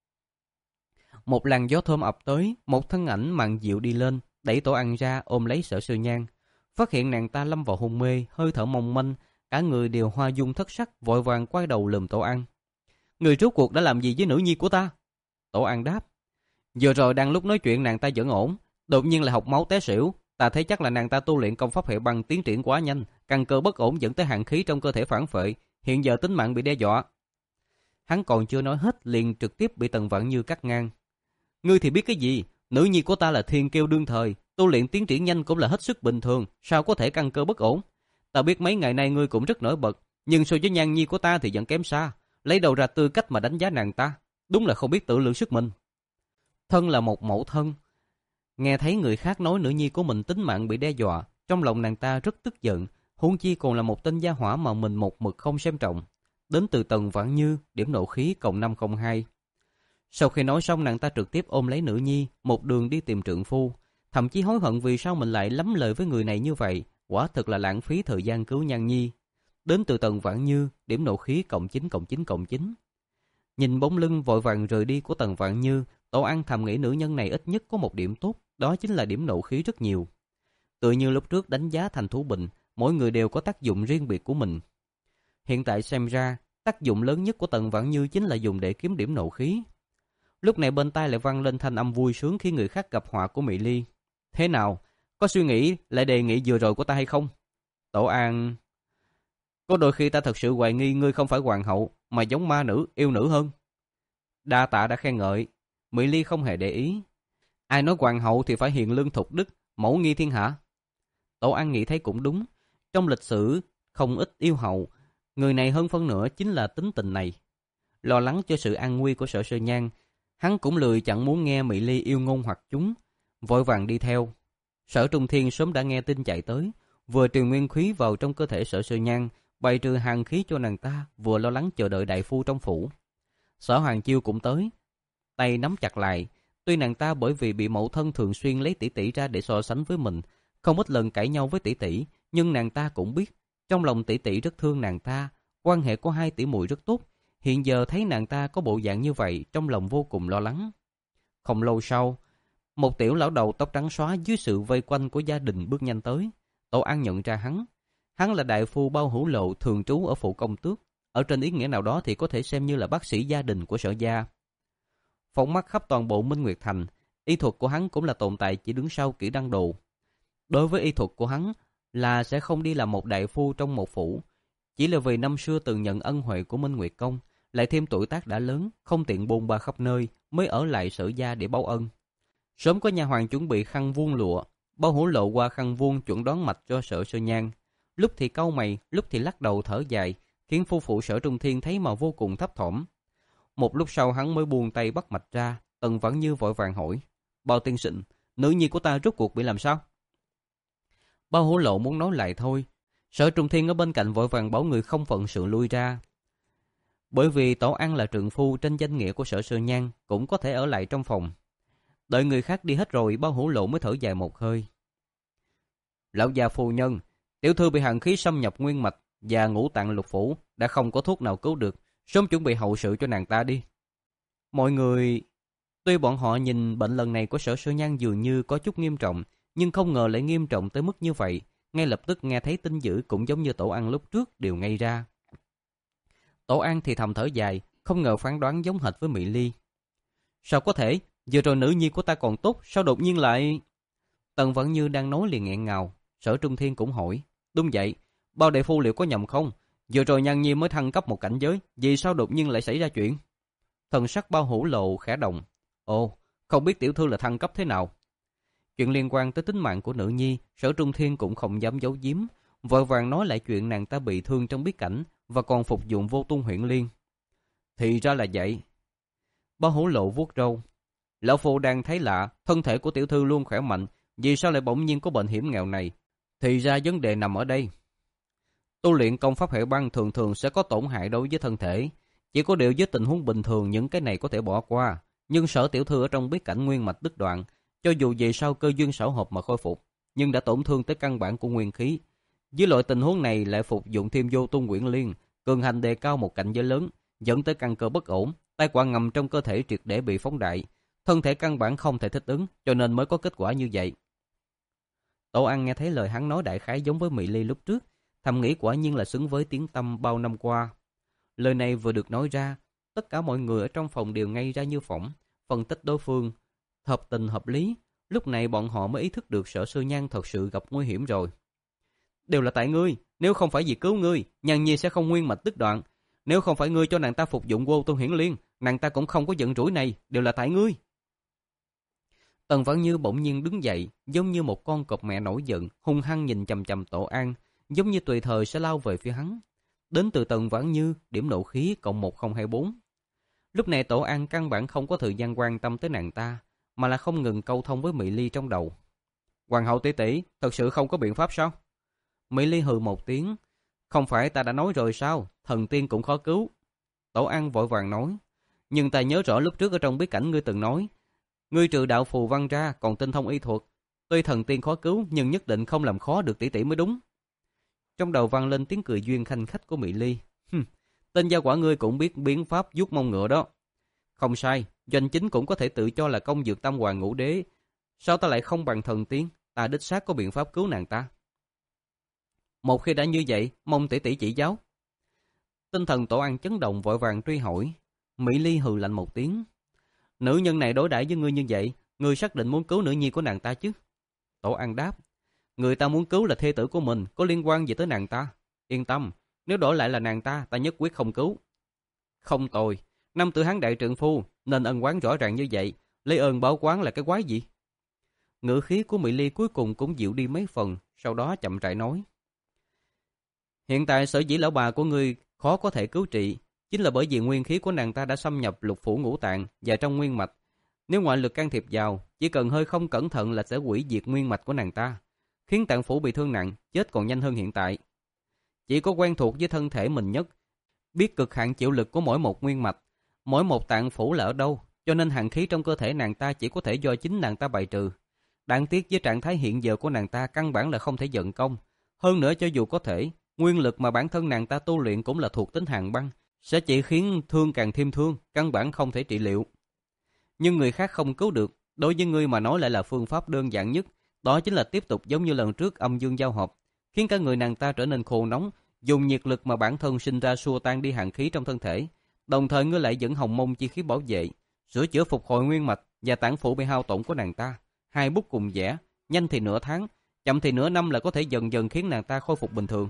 Một làn gió thơm ập tới, một thân ảnh mặn dịu đi lên, đẩy Tổ An ra ôm lấy Sở Sơn Nhan. Phát hiện nàng ta lâm vào hôn mê, hơi thở mong manh, cả người đều hoa dung thất sắc, vội vàng quay đầu lườm Tổ An. Người rốt cuộc đã làm gì với nữ nhi của ta? Tổ An đáp. Vừa rồi đang lúc nói chuyện nàng ta vẫn ổn, đột nhiên lại học máu té xỉu. Ta thấy chắc là nàng ta tu luyện công pháp hệ băng tiến triển quá nhanh, căn cơ bất ổn dẫn tới hàn khí trong cơ thể phản phệ, hiện giờ tính mạng bị đe dọa. Hắn còn chưa nói hết liền trực tiếp bị Tần Vạn Như cắt ngang. Ngươi thì biết cái gì? Nữ nhi của ta là thiên kiêu đương thời, tu luyện tiến triển nhanh cũng là hết sức bình thường, sao có thể căn cơ bất ổn? Ta biết mấy ngày nay ngươi cũng rất nổi bật, nhưng so với Nhan Nhi của ta thì vẫn kém xa. Lấy đầu ra tư cách mà đánh giá nàng ta, đúng là không biết tự lượng sức mình. Thân là một mẫu thân, nghe thấy người khác nói nữ nhi của mình tính mạng bị đe dọa, trong lòng nàng ta rất tức giận, huống chi còn là một tên gia hỏa mà mình một mực không xem trọng. Đến từ Tần Vạn Như, điểm nộ khí cộng năm không hai. Sau khi nói xong, nàng ta trực tiếp ôm lấy nữ nhi, một đường đi tìm trượng phu, thậm chí hối hận vì sao mình lại lắm lời với người này như vậy, quả thực là lãng phí thời gian cứu Nhan Nhi. Đến từ Tần Vạn Như, điểm nộ khí cộng chín cộng chín cộng chín. Nhìn bóng lưng vội vàng rời đi của Tần Vạn Như, Tổ An thầm nghĩ nữ nhân này ít nhất có một điểm tốt, đó chính là điểm nộ khí rất nhiều. Tự như lúc trước đánh giá Thành Thú Bình, mỗi người đều có tác dụng riêng biệt của mình. Hiện tại xem ra, tác dụng lớn nhất của Tần Vạn Như chính là dùng để kiếm điểm nộ khí. Lúc này bên tai lại vang lên thanh âm vui sướng khi người khác gặp họa của Mỹ Ly. Thế nào? Có suy nghĩ lại đề nghị vừa rồi của ta hay không? Tổ An... Có đôi khi ta thật sự hoài nghi ngươi không phải hoàng hậu, mà giống ma nữ, yêu nữ hơn. Đa tạ đã khen ngợi. Mỹ Ly không hề để ý. Ai nói hoàng hậu thì phải hiền lương thục đức, Mẫu nghi thiên hạ. Tổ An nghĩ thấy cũng đúng. Trong lịch sử không ít yêu hậu, người này hơn phân nửa chính là tính tình này. Lo lắng cho sự an nguy của Sở Sơ Nhan, hắn cũng lười chẳng muốn nghe Mỹ Ly yêu ngôn hoặc chúng, vội vàng đi theo. Sở Trung Thiên sớm đã nghe tin chạy tới, vừa truyền nguyên khí vào trong cơ thể Sở Sơ Nhan, bày trừ hàn khí cho nàng ta, vừa lo lắng chờ đợi đại phu trong phủ. Sở Hoàng Chiêu cũng tới, tay nắm chặt lại. Tuy nàng ta bởi vì bị mẫu thân thường xuyên lấy tỷ tỷ ra để so sánh với mình, không ít lần cãi nhau với tỷ tỷ, nhưng nàng ta cũng biết trong lòng tỷ tỷ rất thương nàng ta, quan hệ của hai tỷ muội rất tốt. Hiện giờ thấy nàng ta có bộ dạng như vậy, trong lòng vô cùng lo lắng. Không lâu sau, một tiểu lão đầu tóc trắng xóa dưới sự vây quanh của gia đình bước nhanh tới. Tổ An nhận ra hắn. Hắn là đại phu Bao Hữu Lộ thường trú ở phủ công tước. Ở trên ý nghĩa nào đó thì có thể xem như là bác sĩ gia đình của Sở gia. Phóng mắt khắp toàn bộ Minh Nguyệt Thành, y thuật của hắn cũng là tồn tại chỉ đứng sau Kỷ Đăng Đồ. Đối với y thuật của hắn là sẽ không đi làm một đại phu trong một phủ, chỉ là vì năm xưa từng nhận ân huệ của Minh Nguyệt Công, lại thêm tuổi tác đã lớn, không tiện bôn ba khắp nơi, mới ở lại Sở gia để báo ân. Sớm có nha hoàn chuẩn bị khăn vuông lụa, Bao Hữu Lộ qua khăn vuông chuẩn đoán mạch cho Sở Sơ Nhan. Lúc thì cau mày, lúc thì lắc đầu thở dài, khiến phu phụ Sở Trung Thiên thấy mà vô cùng thấp thỏm. Một lúc sau hắn mới buông tay bắt mạch ra. Tần Vãn Như vội vàng hỏi: Bao tiên sinh, nữ nhi của ta rốt cuộc bị làm sao? Bao Hữu Lộ muốn nói lại thôi. Sở Trung Thiên ở bên cạnh vội vàng bảo người không phận sự lui ra. Bởi vì Tổ An là trượng phu trên danh nghĩa của Sở Sơ Nhan, cũng có thể ở lại trong phòng. Đợi người khác đi hết rồi, Bao Hữu Lộ mới thở dài một hơi. Lão gia phu nhân, tiểu thư bị hàn khí xâm nhập nguyên mạch và ngũ tạng lục phủ, đã không có thuốc nào cứu được, sớm chuẩn bị hậu sự cho nàng ta đi. Mọi người, tuy bọn họ nhìn bệnh lần này của Sở Sơ Nhan dường như có chút nghiêm trọng, nhưng không ngờ lại nghiêm trọng tới mức như vậy. Ngay lập tức nghe thấy tin dữ cũng giống như Tổ An lúc trước đều ngây ra. Tổ An thì thầm thở dài, không ngờ phán đoán giống hệt với Mỹ Ly. Sao có thể, vừa rồi nữ nhi của ta còn tốt, sao đột nhiên lại... Tần Vãn Như đang nói liền nghẹn ngào. Sở Trung Thiên cũng hỏi: Đúng vậy, Bao đại phu liệu có nhầm không? Vừa rồi Nhan Nhi mới thăng cấp một cảnh giới, vì sao đột nhiên lại xảy ra chuyện? Thần sắc Bao Hữu Lộ khẽ động. Ồ, không biết tiểu thư là thăng cấp thế nào? Chuyện liên quan tới tính mạng của nữ nhi, Sở Trung Thiên cũng không dám giấu giếm, vội vàng nói lại chuyện nàng ta bị thương trong bí cảnh và còn phục dụng vô tung huyễn liên. Thì ra là vậy. Bao Hữu Lộ vuốt râu. Lão phu đang thấy lạ, thân thể của tiểu thư luôn khỏe mạnh, vì sao lại bỗng nhiên có bệnh hiểm nghèo này? Thì ra vấn đề nằm ở đây. Tu luyện công pháp hệ băng thường thường sẽ có tổn hại đối với thân thể. Chỉ có điều với tình huống bình thường những cái này có thể bỏ qua. Nhưng Sở tiểu thư ở trong bí cảnh nguyên mạch đứt đoạn, cho dù về sau cơ duyên xảo hợp mà khôi phục, nhưng đã tổn thương tới căn bản của nguyên khí. Với loại tình huống này lại phục dụng thêm vô tung quyển liên, cường hành đề cao một cảnh giới lớn, dẫn tới căn cơ bất ổn, tai họa ngầm trong cơ thể triệt để bị phóng đại, thân thể căn bản không thể thích ứng, cho nên mới có kết quả như vậy. Tổ An nghe thấy lời hắn nói đại khái giống với Mỹ Ly lúc trước, thầm nghĩ quả nhiên là xứng với tiếng tăm bao năm qua. Lời này vừa được nói ra, tất cả mọi người ở trong phòng đều ngây ra như phỏng, phân tích đối phương hợp tình hợp lý. Lúc này bọn họ mới ý thức được Sở Sơ Nhan thật sự gặp nguy hiểm rồi. Đều là tại ngươi, nếu không phải vì cứu ngươi, Nhan Nhi sẽ không nguyên mạch đứt đoạn. Nếu không phải ngươi cho nàng ta phục dụng vô tung huyễn liên, nàng ta cũng không có giận rủi này, đều là tại ngươi. Tần Vãn Như bỗng nhiên đứng dậy, giống như một con cọp mẹ nổi giận, hung hăng nhìn chằm chằm Tổ An, giống như tùy thời sẽ lao về phía hắn. Đến từ Tần Vãn Như, điểm nộ khí cộng một không hai bốn. Lúc này Tổ An căn bản không có thời gian quan tâm tới nàng ta, mà là không ngừng câu thông với Mỹ Ly trong đầu. Hoàng hậu tỷ tỷ, thật sự không có biện pháp sao? Mỹ Ly hừ một tiếng. Không phải ta đã nói rồi sao, thần tiên cũng khó cứu. Tổ An vội vàng nói. Nhưng ta nhớ rõ lúc trước ở trong bí cảnh ngươi từng nói, ngươi trừ đạo phù văn ra còn tinh thông y thuật. Tuy thần tiên khó cứu, nhưng nhất định không làm khó được tỷ tỷ mới đúng. Trong đầu vang lên tiếng cười duyên khanh khách của Mỹ Ly. Tên gia quả ngươi cũng biết biến pháp vuốt mông ngựa đó. Không sai, doanh chính cũng có thể tự cho là công dược tam hoàng ngũ đế. Sao ta lại không bằng thần tiên? Ta đích xác có biện pháp cứu nàng ta. Một khi đã như vậy, mong tỷ tỷ chỉ giáo. Tinh thần Tổ An chấn động vội vàng truy hỏi. Mỹ Ly hừ lạnh một tiếng. Nữ nhân này đối đãi với ngươi như vậy, ngươi xác định muốn cứu nữ nhi của nàng ta chứ? Tổ An đáp. Người ta muốn cứu là thê tử của mình, có liên quan gì tới nàng ta? Yên tâm, nếu đổi lại là nàng ta, ta nhất quyết không cứu. Không tồi, năm tử hán đại trượng phu, nên ân oán rõ ràng như vậy, lấy ơn báo oán là cái quái gì? ngữ khí của Mỹ Ly cuối cùng cũng dịu đi mấy phần, sau đó chậm rãi nói. Hiện tại sở dĩ lão bà của ngươi khó có thể cứu trị, chính là bởi vì nguyên khí của nàng ta đã xâm nhập lục phủ ngũ tạng và trong nguyên mạch. Nếu ngoại lực can thiệp vào, chỉ cần hơi không cẩn thận là sẽ hủy diệt nguyên mạch của nàng ta, khiến tạng phủ bị thương nặng, chết còn nhanh hơn hiện tại. Chỉ có quen thuộc với thân thể mình nhất, biết cực hạn chịu lực của mỗi một nguyên mạch, mỗi một tạng phủ là ở đâu, cho nên hàn khí trong cơ thể nàng ta chỉ có thể do chính nàng ta bài trừ. Đáng tiếc với trạng thái hiện giờ của nàng ta căn bản là không thể vận công. Hơn nữa cho dù có thể, nguyên lực mà bản thân nàng ta tu luyện cũng là thuộc tính hàn băng, sẽ chỉ khiến thương càng thêm thương, căn bản không thể trị liệu. Nhưng người khác không cứu được, đối với ngươi mà nói lại là phương pháp đơn giản nhất, đó chính là tiếp tục giống như lần trước âm dương giao hợp, khiến cả người nàng ta trở nên khô nóng, dùng nhiệt lực mà bản thân sinh ra xua tan đi hàn khí trong thân thể, đồng thời ngươi lại dẫn hồng mông chi khí bảo vệ, sửa chữa phục hồi nguyên mạch và tạng phủ bị hao tổn của nàng ta. Hai bút cùng vẽ, nhanh thì nửa tháng, chậm thì nửa năm là có thể dần dần khiến nàng ta khôi phục bình thường.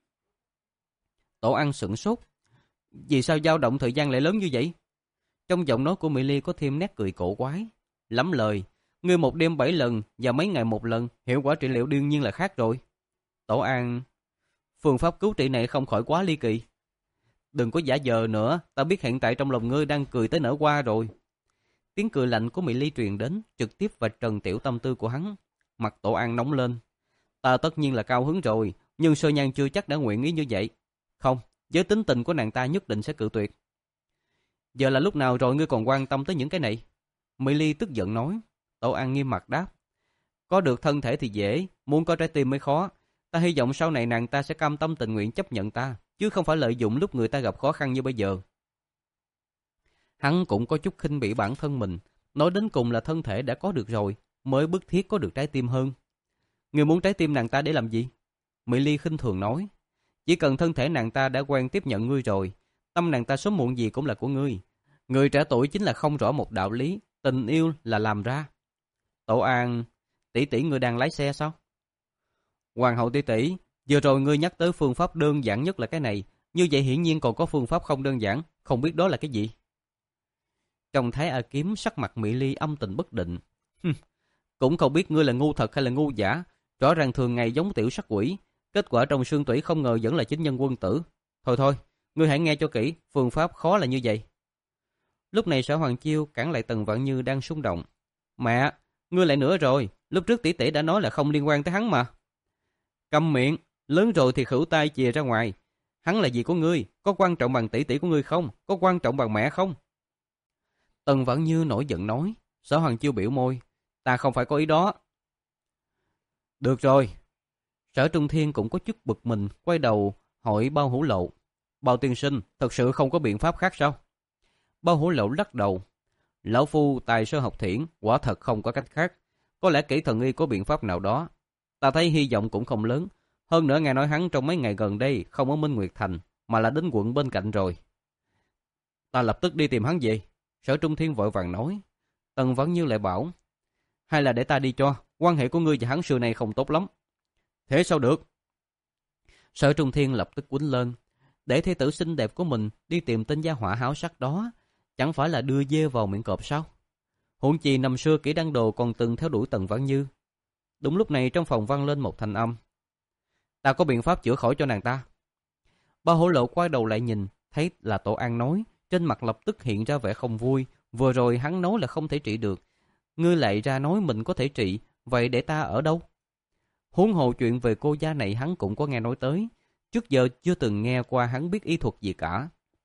Tổ Ăn sửng sốt. Vì sao dao động thời gian lại lớn như vậy? Trong giọng nói của Mỹ Ly có thêm nét cười cổ quái. Lắm lời, ngươi một đêm bảy lần và mấy ngày một lần, hiệu quả trị liệu đương nhiên là khác rồi. Tổ An, phương pháp cứu trị này không khỏi quá ly kỳ. Đừng có giả vờ nữa, ta biết hiện tại trong lòng ngươi đang cười tới nở hoa rồi. Tiếng cười lạnh của Mỹ Ly truyền đến, trực tiếp vạch trần tiểu tâm tư của hắn. Mặt Tổ An nóng lên. Ta tất nhiên là cao hứng rồi, nhưng Sơ Nhan chưa chắc đã nguyện ý như vậy. Không, với tính tình của nàng ta nhất định sẽ cự tuyệt. Giờ là lúc nào rồi ngươi còn quan tâm tới những cái này? Mỹ Ly tức giận nói. Tổ An nghiêm mặt đáp. Có được thân thể thì dễ, muốn có trái tim mới khó. Ta hy vọng sau này nàng ta sẽ cam tâm tình nguyện chấp nhận ta, chứ không phải lợi dụng lúc người ta gặp khó khăn như bây giờ. Hắn cũng có chút khinh bỉ bản thân mình, nói đến cùng là thân thể đã có được rồi, mới bức thiết có được trái tim hơn. Ngươi muốn trái tim nàng ta để làm gì? Mỹ Ly khinh thường nói. Chỉ cần thân thể nàng ta đã quen tiếp nhận ngươi rồi, tâm nàng ta sớm muộn gì cũng là của ngươi. Người trẻ tuổi chính là không rõ một đạo lý, tình yêu là làm ra. Tổ An, tỷ tỷ ngươi đang lái xe sao? Hoàng hậu tỷ tỷ, vừa rồi ngươi nhắc tới phương pháp đơn giản nhất là cái này, như vậy hiển nhiên còn có phương pháp không đơn giản, không biết đó là cái gì? Trong Thái A Kiếm sắc mặt Mỹ Ly âm tình bất định. Cũng không biết ngươi là ngu thật hay là ngu giả, rõ ràng thường ngày giống tiểu sắc quỷ, kết quả trong xương tủy không ngờ vẫn là chính nhân quân tử. Thôi thôi, ngươi hãy nghe cho kỹ, phương pháp khó là như vậy. Lúc này Sở Hoàng Chiêu cản lại Tần Vạn Như đang xung động. Mẹ, ngươi lại nữa rồi, lúc trước tỷ tỷ đã nói là không liên quan tới hắn mà. Câm miệng, lớn rồi thì khửu tay chìa ra ngoài. Hắn là gì của ngươi, có quan trọng bằng tỷ tỷ của ngươi không, có quan trọng bằng mẹ không? Tần Vãn Như nổi giận nói. Sở Hoàng Chiêu biểu môi. Ta không phải có ý đó. Được rồi. Sở Trung Thiên cũng có chút bực mình, quay đầu hỏi Bao Hữu Lộ. Bao tiên sinh, thật sự không có biện pháp khác sao? Bao Hữu Lộ lắc đầu. Lão phu tài sơ học thiển, quả thật không có cách khác. Có lẽ kỹ thần y có biện pháp nào đó. Ta thấy hy vọng cũng không lớn. Hơn nữa nghe nói hắn trong mấy ngày gần đây không ở Minh Nguyệt Thành, mà là đến quận bên cạnh rồi. Ta lập tức đi tìm hắn về. Sở Trung Thiên vội vàng nói. Tần Vãn Như lại bảo. Hay là để ta đi cho, quan hệ của ngươi và hắn xưa này không tốt lắm. Thế sao được? Sở Trung Thiên lập tức quýnh lên. Để thê tử xinh đẹp của mình đi tìm tên gia hỏa háo sắc đó, chẳng phải là đưa dê vào miệng cọp sao? Huống chi năm xưa Kỷ Đăng Đồ còn từng theo đuổi Tần Vãn Như. Đúng lúc này trong phòng vang lên một thanh âm. Ta có biện pháp chữa khỏi cho nàng ta. Bao Hổ Lộ quay đầu lại nhìn, thấy là Tổ An nói, trên mặt lập tức hiện ra vẻ không vui. Vừa rồi hắn nói là không thể trị được, ngươi lại ra nói mình có thể trị, vậy để ta ở đâu? Huống hồ chuyện về cô gia này hắn cũng có nghe nói tới, trước giờ chưa từng nghe qua hắn biết y thuật gì cả.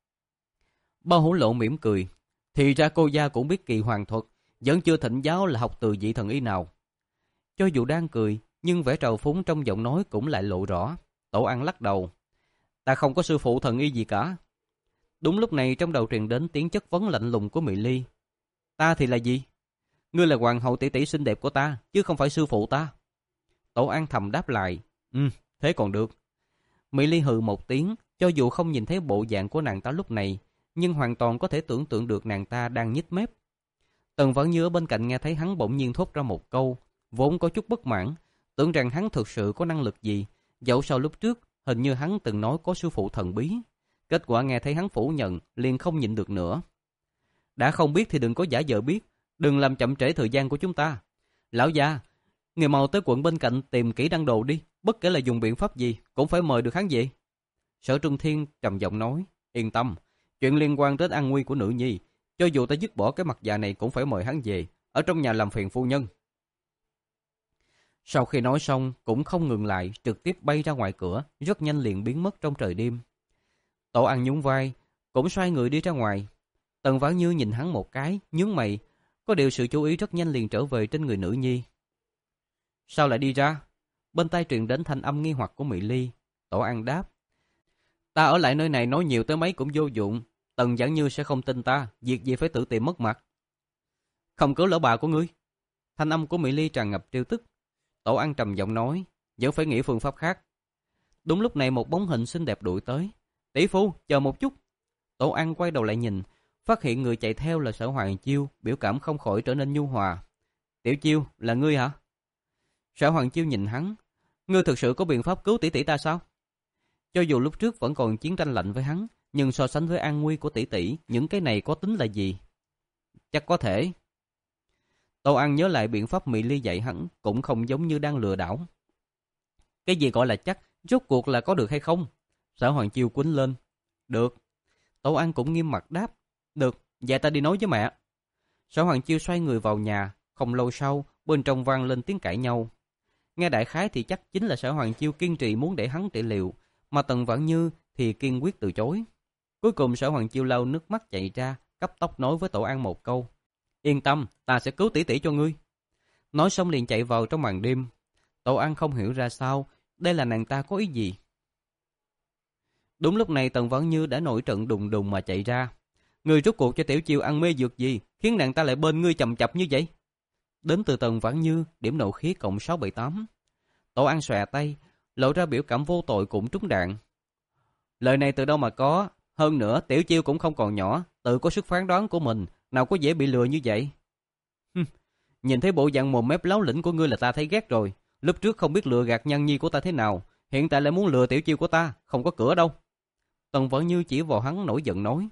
Bao Hổ Lộ mỉm cười, thì ra cô gia cũng biết kỳ hoàng thuật, vẫn chưa thỉnh giáo là học từ vị thần y nào. Cho dù đang cười, nhưng vẻ trào phúng trong giọng nói cũng lại lộ rõ. Tổ An lắc đầu, ta không có sư phụ thần y gì cả. Đúng lúc này trong đầu truyền đến tiếng chất vấn lạnh lùng của Mỹ Ly. Ta thì là gì? Ngươi là hoàng hậu tỷ tỷ xinh đẹp của ta, chứ không phải sư phụ ta. Tổ An thầm đáp lại. Ừ, thế còn được. Mỹ Ly hừ một tiếng, cho dù không nhìn thấy bộ dạng của nàng ta lúc này, nhưng hoàn toàn có thể tưởng tượng được nàng ta đang nhếch mép. Tần Vãn Như ở bên cạnh nghe thấy hắn bỗng nhiên thốt ra một câu, vốn có chút bất mãn, tưởng rằng hắn thực sự có năng lực gì, dẫu sao lúc trước hình như hắn từng nói có sư phụ thần bí. Kết quả nghe thấy hắn phủ nhận, liền không nhịn được nữa. Đã không biết thì đừng có giả vờ biết, đừng làm chậm trễ thời gian của chúng ta. Lão gia, Người mau tới quận bên cạnh tìm kỹ đăng đồ đi, bất kể là dùng biện pháp gì, cũng phải mời được hắn về. Sở Trung Thiên trầm giọng nói, yên tâm, chuyện liên quan đến an nguy của nữ nhi, cho dù ta dứt bỏ cái mặt già này cũng phải mời hắn về, ở trong nhà làm phiền phu nhân. Sau khi nói xong, cũng không ngừng lại, trực tiếp bay ra ngoài cửa, rất nhanh liền biến mất trong trời đêm. Tổ Ăn nhún vai, cũng xoay người đi ra ngoài. Tần Vãn Như nhìn hắn một cái, nhướng mày, có điều sự chú ý rất nhanh liền trở về trên người nữ nhi. Sao lại đi ra? Bên tai truyền đến thanh âm nghi hoặc của Mỹ Ly. Tổ Ăn đáp, ta ở lại nơi này nói nhiều tới mấy cũng vô dụng, Tần Vãn Như sẽ không tin ta, việc gì phải tự tìm mất mặt. Không cứu lỡ bà của ngươi. Thanh âm của Mỹ Ly tràn ngập trêu tức. Tổ Ăn trầm giọng nói, vẫn phải nghĩ phương pháp khác. Đúng lúc này một bóng hình xinh đẹp đuổi tới. Tỷ phu, chờ một chút. Tổ Ăn quay đầu lại nhìn, phát hiện người chạy theo là Sở Hoàng Chiêu, biểu cảm không khỏi trở nên nhu hòa. Tiểu Chiêu, là ngươi hả? Sở Hoàng Chiêu nhìn hắn, ngươi thực sự có biện pháp cứu tỷ tỷ ta sao? Cho dù lúc trước vẫn còn chiến tranh lạnh với hắn, nhưng so sánh với an nguy của tỷ tỷ, những cái này có tính là gì? Chắc có thể. Tô Ăn nhớ lại biện pháp Mỹ Ly dạy hắn, cũng không giống như đang lừa đảo. Cái gì gọi là chắc, rốt cuộc là có được hay không? Sở Hoàng Chiêu quýnh lên. Được. Tô Ăn cũng nghiêm mặt đáp. Được, vậy ta đi nói với mẹ. Sở Hoàng Chiêu xoay người vào nhà, không lâu sau, bên trong vang lên tiếng cãi nhau. Nghe đại khái thì chắc chính là Sở Hoàng Chiêu kiên trì muốn để hắn trị liệu, mà Tần Vãn Như thì kiên quyết từ chối. Cuối cùng Sở Hoàng Chiêu lau nước mắt chạy ra, cấp tốc nói với Tổ Ăn một câu. Yên tâm, ta sẽ cứu tỷ tỷ cho ngươi. Nói xong liền chạy vào trong màn đêm. Tổ Ăn không hiểu ra sao, đây là nàng ta có ý gì. Đúng lúc này Tần Vãn Như đã nổi trận đùng đùng mà chạy ra. Ngươi rốt cuộc cho Tiểu Chiêu ăn mê dược gì, khiến nàng ta lại bên ngươi chầm chập như vậy? Đến từ Tần Vãn Như, điểm nộ khí cộng sáu bảy tám. Tổ Ăn xòe tay, lộ ra biểu cảm vô tội cũng trúng đạn. Lời này từ đâu mà có? Hơn nữa, Tiểu Chiêu cũng không còn nhỏ, tự có sức phán đoán của mình, nào có dễ bị lừa như vậy. Nhìn thấy bộ dạng mồm mép láo lĩnh của ngươi là ta thấy ghét rồi. Lúc trước không biết lừa gạt nhân nhi của ta thế nào, hiện tại lại muốn lừa Tiểu Chiêu của ta, không có cửa đâu. Tần Vãn Như chỉ vào hắn nổi giận nói.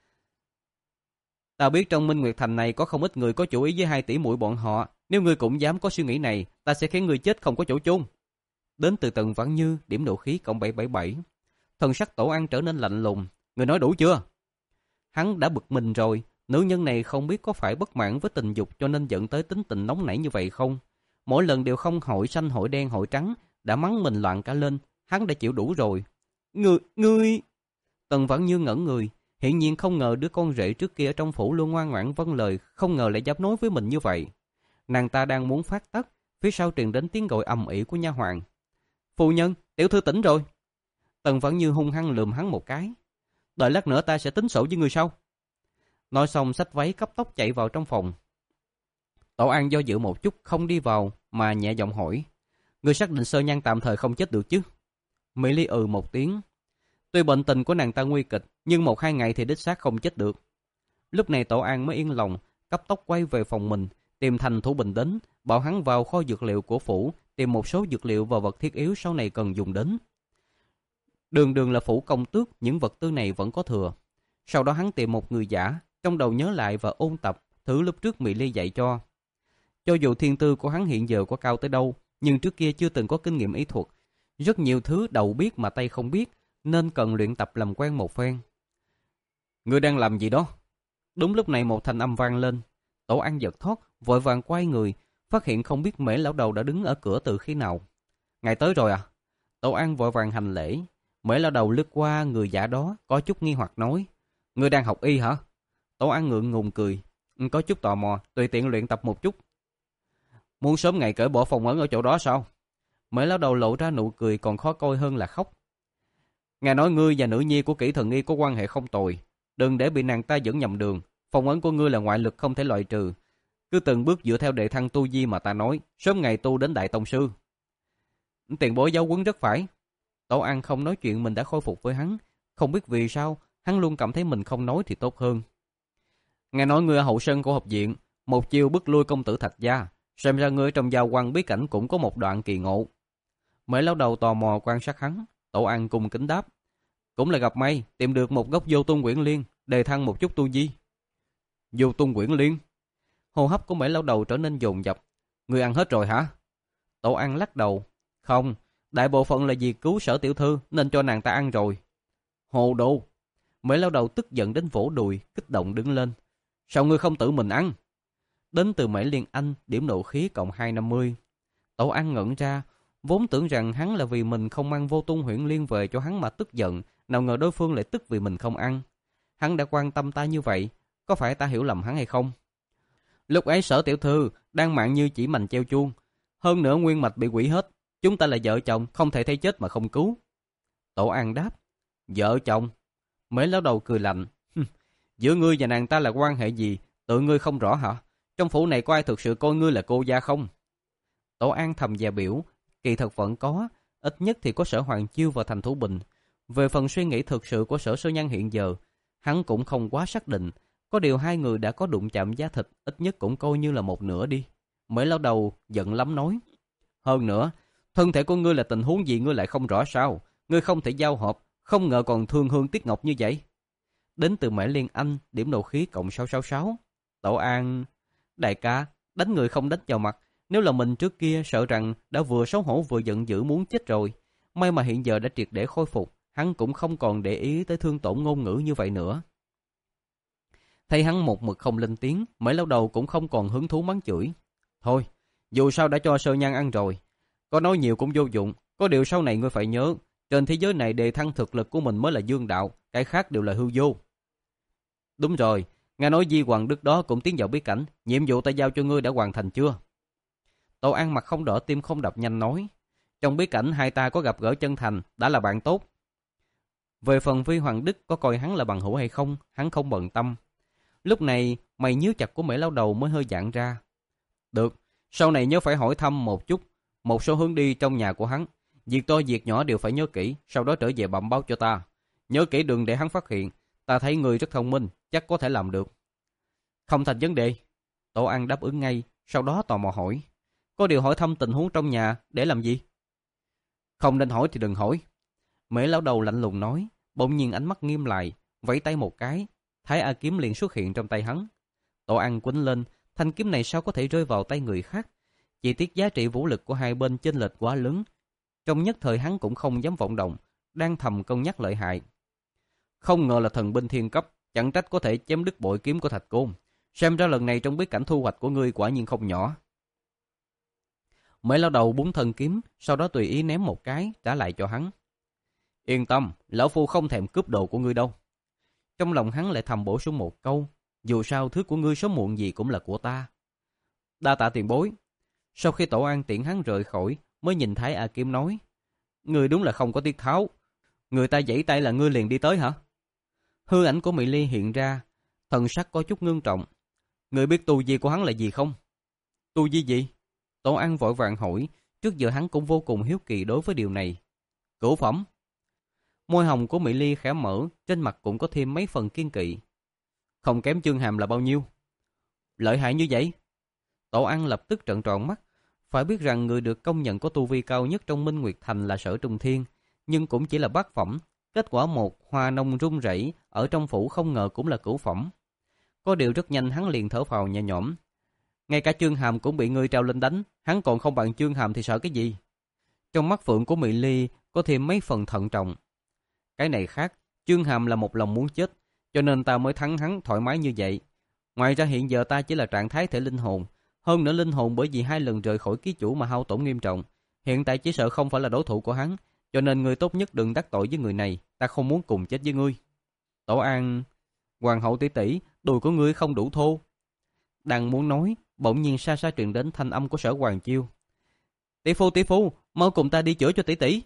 Ta biết trong Minh Nguyệt Thành này có không ít người có chủ ý với hai tỷ muội bọn họ, nếu ngươi cũng dám có suy nghĩ này, ta sẽ khiến ngươi chết không có chỗ chôn. Đến từ Tần Vãn Như, điểm nộ khí cộng bảy bảy bảy. Thần sắc Tổ Ăn trở nên lạnh lùng. Ngươi nói đủ chưa? Hắn đã bực mình rồi. Nữ nhân này không biết có phải bất mãn với tình dục cho nên dẫn tới tính tình nóng nảy như vậy không? Mỗi lần đều không hội xanh hội đen hội trắng, đã mắng mình loạn cả lên. Hắn đã chịu đủ rồi. Ngươi, ngươi... Tần Vãn Như ngẩn người. Hiển nhiên không ngờ đứa con rể trước kia ở trong phủ luôn ngoan ngoãn vâng lời, không ngờ lại dám nói với mình như vậy. Nàng ta đang muốn phát tắc, phía sau truyền đến tiếng gọi ầm ĩ của nha hoàn. Phu nhân, tiểu thư tỉnh rồi. Tần Vãn Như hung hăng lườm hắn một cái. Đợi lát nữa ta sẽ tính sổ với ngươi sau. Nói xong xách váy cấp tốc chạy vào trong phòng. Tổ An do dự một chút không đi vào mà nhẹ giọng hỏi. Ngươi xác định Sơ Nhan tạm thời không chết được chứ? Mỹ Ly ừ một tiếng. Tuy bệnh tình của nàng ta nguy kịch, nhưng một hai ngày thì đích xác không chết được. Lúc này Tổ An mới yên lòng, cấp tốc quay về phòng mình, tìm Thành Thủ Bình đến, bảo hắn vào kho dược liệu của phủ, tìm một số dược liệu và vật thiết yếu sau này cần dùng đến. Đường đường là phủ công tước, những vật tư này vẫn có thừa. Sau đó hắn tìm một người giả, trong đầu nhớ lại và ôn tập thứ lúc trước Mỹ Ly dạy cho. Cho dù thiên tư của hắn hiện giờ có cao tới đâu, nhưng trước kia chưa từng có kinh nghiệm y thuật. Rất nhiều thứ đầu biết mà tay không biết, nên cần luyện tập làm quen một phen. Ngươi đang làm gì đó? Đúng lúc này một thanh âm vang lên. Tổ An giật thoát, vội vàng quay người, phát hiện không biết Mễ lão đầu đã đứng ở cửa từ khi nào. Ngài tới rồi à? Tổ An vội vàng hành lễ. Mễ lão đầu lướt qua người giả đó, có chút nghi hoặc nói. Ngươi đang học y hả? Tổ An ngượng ngùng cười. Có chút tò mò, tùy tiện luyện tập một chút. Muốn sớm ngày cởi bỏ phòng ấn ở chỗ đó sao? Mễ lão đầu lộ ra nụ cười còn khó coi hơn là khóc. Ngài nói ngươi và nữ nhi của Kỷ Thần Y có quan hệ không tồi. Đừng để bị nàng ta dẫn nhầm đường. Phong ấn của ngươi là ngoại lực không thể loại trừ. Cứ từng bước dựa theo đệ thăng tu vi mà ta nói, sớm ngày tu đến đại tông sư. Tiền bối giáo huấn rất phải. Tổ An không nói chuyện mình đã khôi phục với hắn. Không biết vì sao, hắn luôn cảm thấy mình không nói thì tốt hơn. Ngài nói ngươi ở hậu sân của học viện, một chiêu bức lui công tử Thạch Gia. Xem ra ngươi trong giao quan bí cảnh cũng có một đoạn kỳ ngộ. Mễ lão đầu tò mò quan sát hắn. Tổ An cùng kính đáp. Cũng là gặp may, tìm được một gốc vô tung quyển liên, đề thăng một chút tu vi. Vô tung quyển liên? Hô hấp của Mễ lão đầu trở nên dồn dập. Ngươi ăn hết rồi hả? Tổ An lắc đầu. Không, đại bộ phận là vì cứu Sở tiểu thư nên cho nàng ta ăn rồi. Hồ đồ! Mễ lão đầu tức giận đến vỗ đùi, kích động đứng lên. Sao ngươi không tự mình ăn? Đến từ Mễ Liên Anh, điểm nộ khí cộng hai trăm năm mươi. Tổ An ngẩn ra, vốn tưởng rằng hắn là vì mình không mang Vô Tung Huyễn Liên về cho hắn mà tức giận, nào ngờ đối phương lại tức vì mình không ăn. Hắn đã quan tâm ta như vậy, có phải ta hiểu lầm hắn hay không? Lúc ấy Sở tiểu thư đang mạng như chỉ mành treo chuông, hơn nữa nguyên mạch bị hủy hết, chúng ta là vợ chồng, không thể thấy chết mà không cứu. Tổ An đáp. Vợ chồng? Mễ lão đầu cười lạnh. Giữa ngươi và nàng ta là quan hệ gì, tự ngươi không rõ hả? Trong phủ này có ai thực sự coi ngươi là cô gia không? Tổ An thầm dè biểu, kỳ thật vẫn có, ít nhất thì có Sở Hoàng Chiêu và Thành Thủ Bình. Về phần suy nghĩ thực sự của Sở Sơ Nhân hiện giờ, hắn cũng không quá xác định, có điều hai người đã có đụng chạm da thịt, ít nhất cũng coi như là một nửa đi. Mễ lão đầu giận lắm nói. Hơn nữa, thân thể của ngươi là tình huống gì ngươi lại không rõ sao? Ngươi không thể giao hợp, không ngờ còn thương hương tiếc ngọc như vậy. Đến từ Mễ Liên Anh, điểm nộ khí cộng sáu sáu sáu. Tổ An. Đại ca, đánh người không đánh vào mặt. Nếu là mình trước kia sợ rằng đã vừa xấu hổ vừa giận dữ muốn chết rồi. May mà hiện giờ đã triệt để khôi phục, hắn cũng không còn để ý tới thương tổn ngôn ngữ như vậy nữa. Thấy hắn một mực không lên tiếng, Mễ lão đầu cũng không còn hứng thú mắng chửi. Thôi, dù sao đã cho Sơ Nhan ăn rồi, có nói nhiều cũng vô dụng. Có điều sau này ngươi phải nhớ, trên thế giới này đề thăng thực lực của mình mới là dương đạo, cái khác đều là hư vô. Đúng rồi, nghe nói Di Hoàng Đức đó cũng tiến vào bí cảnh, nhiệm vụ ta giao cho ngươi đã hoàn thành chưa? Tổ An mặt không đỏ tim không đập nhanh nói. Trong bí cảnh hai ta có gặp gỡ chân thành, đã là bạn tốt. Về phần Vi Hoàng Đức có coi hắn là bằng hữu hay không, hắn không bận tâm. Lúc này mày nhíu chặt của Mễ lão đầu mới hơi giãn ra. Được, sau này nhớ phải hỏi thăm một chút, một số hướng đi trong nhà của hắn. Việc to việc nhỏ đều phải nhớ kỹ, sau đó trở về bẩm báo cho ta. Nhớ kỹ đừng để hắn phát hiện, ta thấy người rất thông minh, chắc có thể làm được. Không thành vấn đề. Tổ An đáp ứng ngay, sau đó tò mò hỏi. Có điều hỏi thăm tình huống trong nhà để làm gì? Không nên hỏi thì đừng hỏi. Mễ lão đầu lạnh lùng nói, bỗng nhiên ánh mắt nghiêm lại, vẫy tay một cái, Thái A kiếm liền xuất hiện trong tay hắn. Tổ An quýnh lên, thanh kiếm này sao có thể rơi vào tay người khác? Chỉ tiếc giá trị vũ lực của hai bên chênh lệch quá lớn. Trong nhất thời hắn cũng không dám vọng động, đang thầm cân nhắc lợi hại. Không ngờ là thần binh thiên cấp, chẳng trách có thể chém đứt bội kiếm của Thạch Côn. Xem ra lần này trong bí cảnh thu hoạch của ngươi quả nhiên không nhỏ. Mễ lão đầu búng thân kiếm, sau đó tùy ý ném một cái, trả lại cho hắn. Yên tâm, lão phu không thèm cướp đồ của ngươi đâu. Trong lòng hắn lại thầm bổ sung một câu, dù sao thứ của ngươi sớm muộn gì cũng là của ta. Đa tạ tiền bối. Sau khi Tổ An tiễn hắn rời khỏi, mới nhìn Thái A Kiếm nói, ngươi đúng là không có tiết tháo. Người ta giãy tay là ngươi liền đi tới hả? Hư ảnh của Mỹ Ly hiện ra, thần sắc có chút ngưng trọng. Ngươi biết tu vi của hắn là gì không? Tu vi gì? Tổ An vội vàng hỏi, trước giờ hắn cũng vô cùng hiếu kỳ đối với điều này. Cửu phẩm. Môi hồng của Mỹ Ly khẽ mở, trên mặt cũng có thêm mấy phần kiên kỵ. Không kém Chương Hàm là bao nhiêu? Lợi hại như vậy? Tổ An lập tức trợn tròn mắt. Phải biết rằng người được công nhận có tu vi cao nhất trong Minh Nguyệt Thành là Sở Trung Thiên, nhưng cũng chỉ là bát phẩm. Kết quả một hoa nông run rẩy ở trong phủ không ngờ cũng là cửu phẩm. Có điều rất nhanh hắn liền thở phào nhẹ nhõm. Ngay cả Chương Hàm cũng bị ngươi treo lên đánh, hắn còn không bằng Chương Hàm thì sợ cái gì? Trong mắt phượng của Mỹ Ly có thêm mấy phần thận trọng. Cái này khác, Chương Hàm là một lòng muốn chết, cho nên ta mới thắng hắn thoải mái như vậy. Ngoài ra hiện giờ ta chỉ là trạng thái thể linh hồn, hơn nữa linh hồn bởi vì hai lần rời khỏi ký chủ mà hao tổn nghiêm trọng. Hiện tại chỉ sợ không phải là đối thủ của hắn, cho nên người tốt nhất đừng đắc tội với người này, ta không muốn cùng chết với ngươi. Tổ An, hoàng hậu tỷ tỷ, đùi của ngươi không đủ thô. Đang muốn nói, bỗng nhiên xa xa truyền đến thanh âm của Sở Hoàng Chiêu. Tỷ phu tỷ phu, mau cùng ta đi chữa cho tỷ tỷ.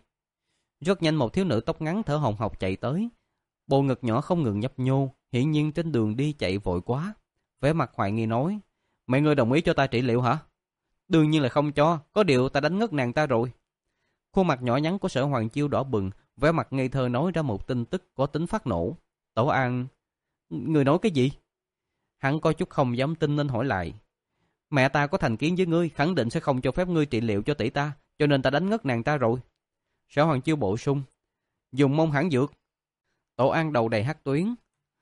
Rất nhanh một thiếu nữ tóc ngắn thở hồng hộc chạy tới, bộ ngực nhỏ không ngừng nhấp nhô, hiển nhiên trên đường đi chạy vội quá. Vẻ mặt hoài nghi nói, mấy người đồng ý cho ta trị liệu hả? Đương nhiên là không cho, có điều ta đánh ngất nàng ta rồi. Khuôn mặt nhỏ nhắn của Sở Hoàng Chiêu đỏ bừng, vẻ mặt ngây thơ nói ra một tin tức có tính phát nổ. Tổ An, người nói cái gì? Hắn có chút không dám tin nên hỏi lại. Mẹ ta có thành kiến với ngươi, khẳng định sẽ không cho phép ngươi trị liệu cho tỷ ta, cho nên ta đánh ngất nàng ta rồi. Sở Hoàng Chiêu bổ sung, dùng mông hãn dược. Tổ An đầu đầy hắc tuyến.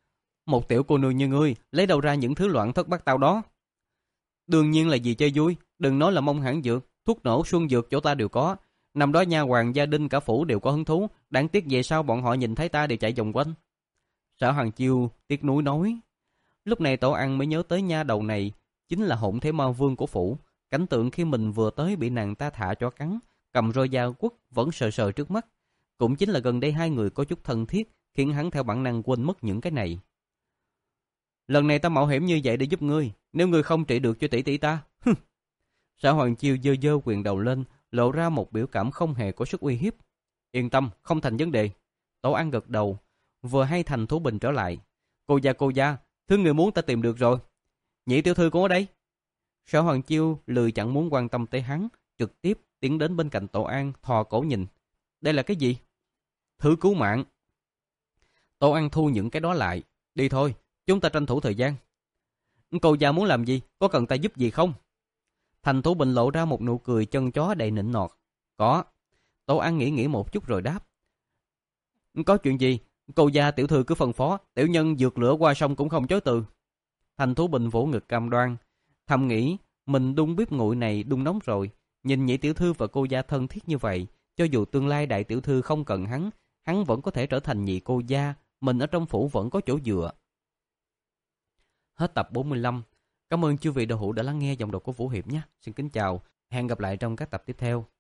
Một tiểu cô nương như ngươi, lấy đâu ra những thứ loạn thất bát tao đó? Đương nhiên là vì chơi vui, đừng nói là mông hãn dược, Thuốc nổ xuân dược chỗ ta đều có. Năm đó nha hoàng gia đình cả phủ đều có hứng thú. Đáng tiếc về sau bọn họ nhìn thấy ta đều chạy vòng quanh. Sở Hoàng Chiêu tiếc nuối nói. Lúc này Tổ Ăn mới nhớ tới nha đầu này chính là Hỗn Thế Ma Vương của phủ. Cảnh tượng khi mình vừa tới bị nàng ta thả cho cắn, cầm roi dao quất vẫn sờ sờ trước mắt. Cũng chính là gần đây hai người có chút thân thiết, khiến hắn theo bản năng quên mất những cái này. Lần này ta mạo hiểm như vậy để giúp ngươi, nếu ngươi không trị được cho tỷ tỷ ta. Sở Hoàng Chiêu giơ giơ quyền đầu lên, lộ ra một biểu cảm không hề có sức uy hiếp. Yên tâm, không thành vấn đề. Tổ Ăn gật đầu, vừa hay Thành Thú Bình trở lại. Cô gia cô gia, thứ người muốn ta tìm được rồi. Nhị tiểu thư cũng ở đây. Sở Hoàng Chiêu lười chẳng muốn quan tâm tới hắn, trực tiếp tiến đến bên cạnh Tổ An, thò cổ nhìn. Đây là cái gì? Thứ cứu mạng. Tổ An thu những cái đó lại. Đi thôi, chúng ta tranh thủ thời gian. Cô gia muốn làm gì? Có cần ta giúp gì không? Thành Thú Bình lộ ra một nụ cười chân chó đầy nịnh nọt. Có. Tổ An nghĩ nghĩ một chút rồi đáp. Có chuyện gì? Cô gia tiểu thư cứ phân phó, tiểu nhân vượt lửa qua sông cũng không chối từ. Thành Thú Bình vỗ ngực cam đoan, thầm nghĩ mình đun bếp nguội này đun nóng rồi. Nhìn nhị tiểu thư và cô gia thân thiết như vậy, cho dù tương lai đại tiểu thư không cần hắn, hắn vẫn có thể trở thành nhị cô gia, mình ở trong phủ vẫn có chỗ dựa. Hết tập bốn mươi lăm. Cảm ơn chư vị đạo hữu đã lắng nghe giọng đọc của Vũ Hiệp nhé. Xin kính chào, hẹn gặp lại trong các tập tiếp theo.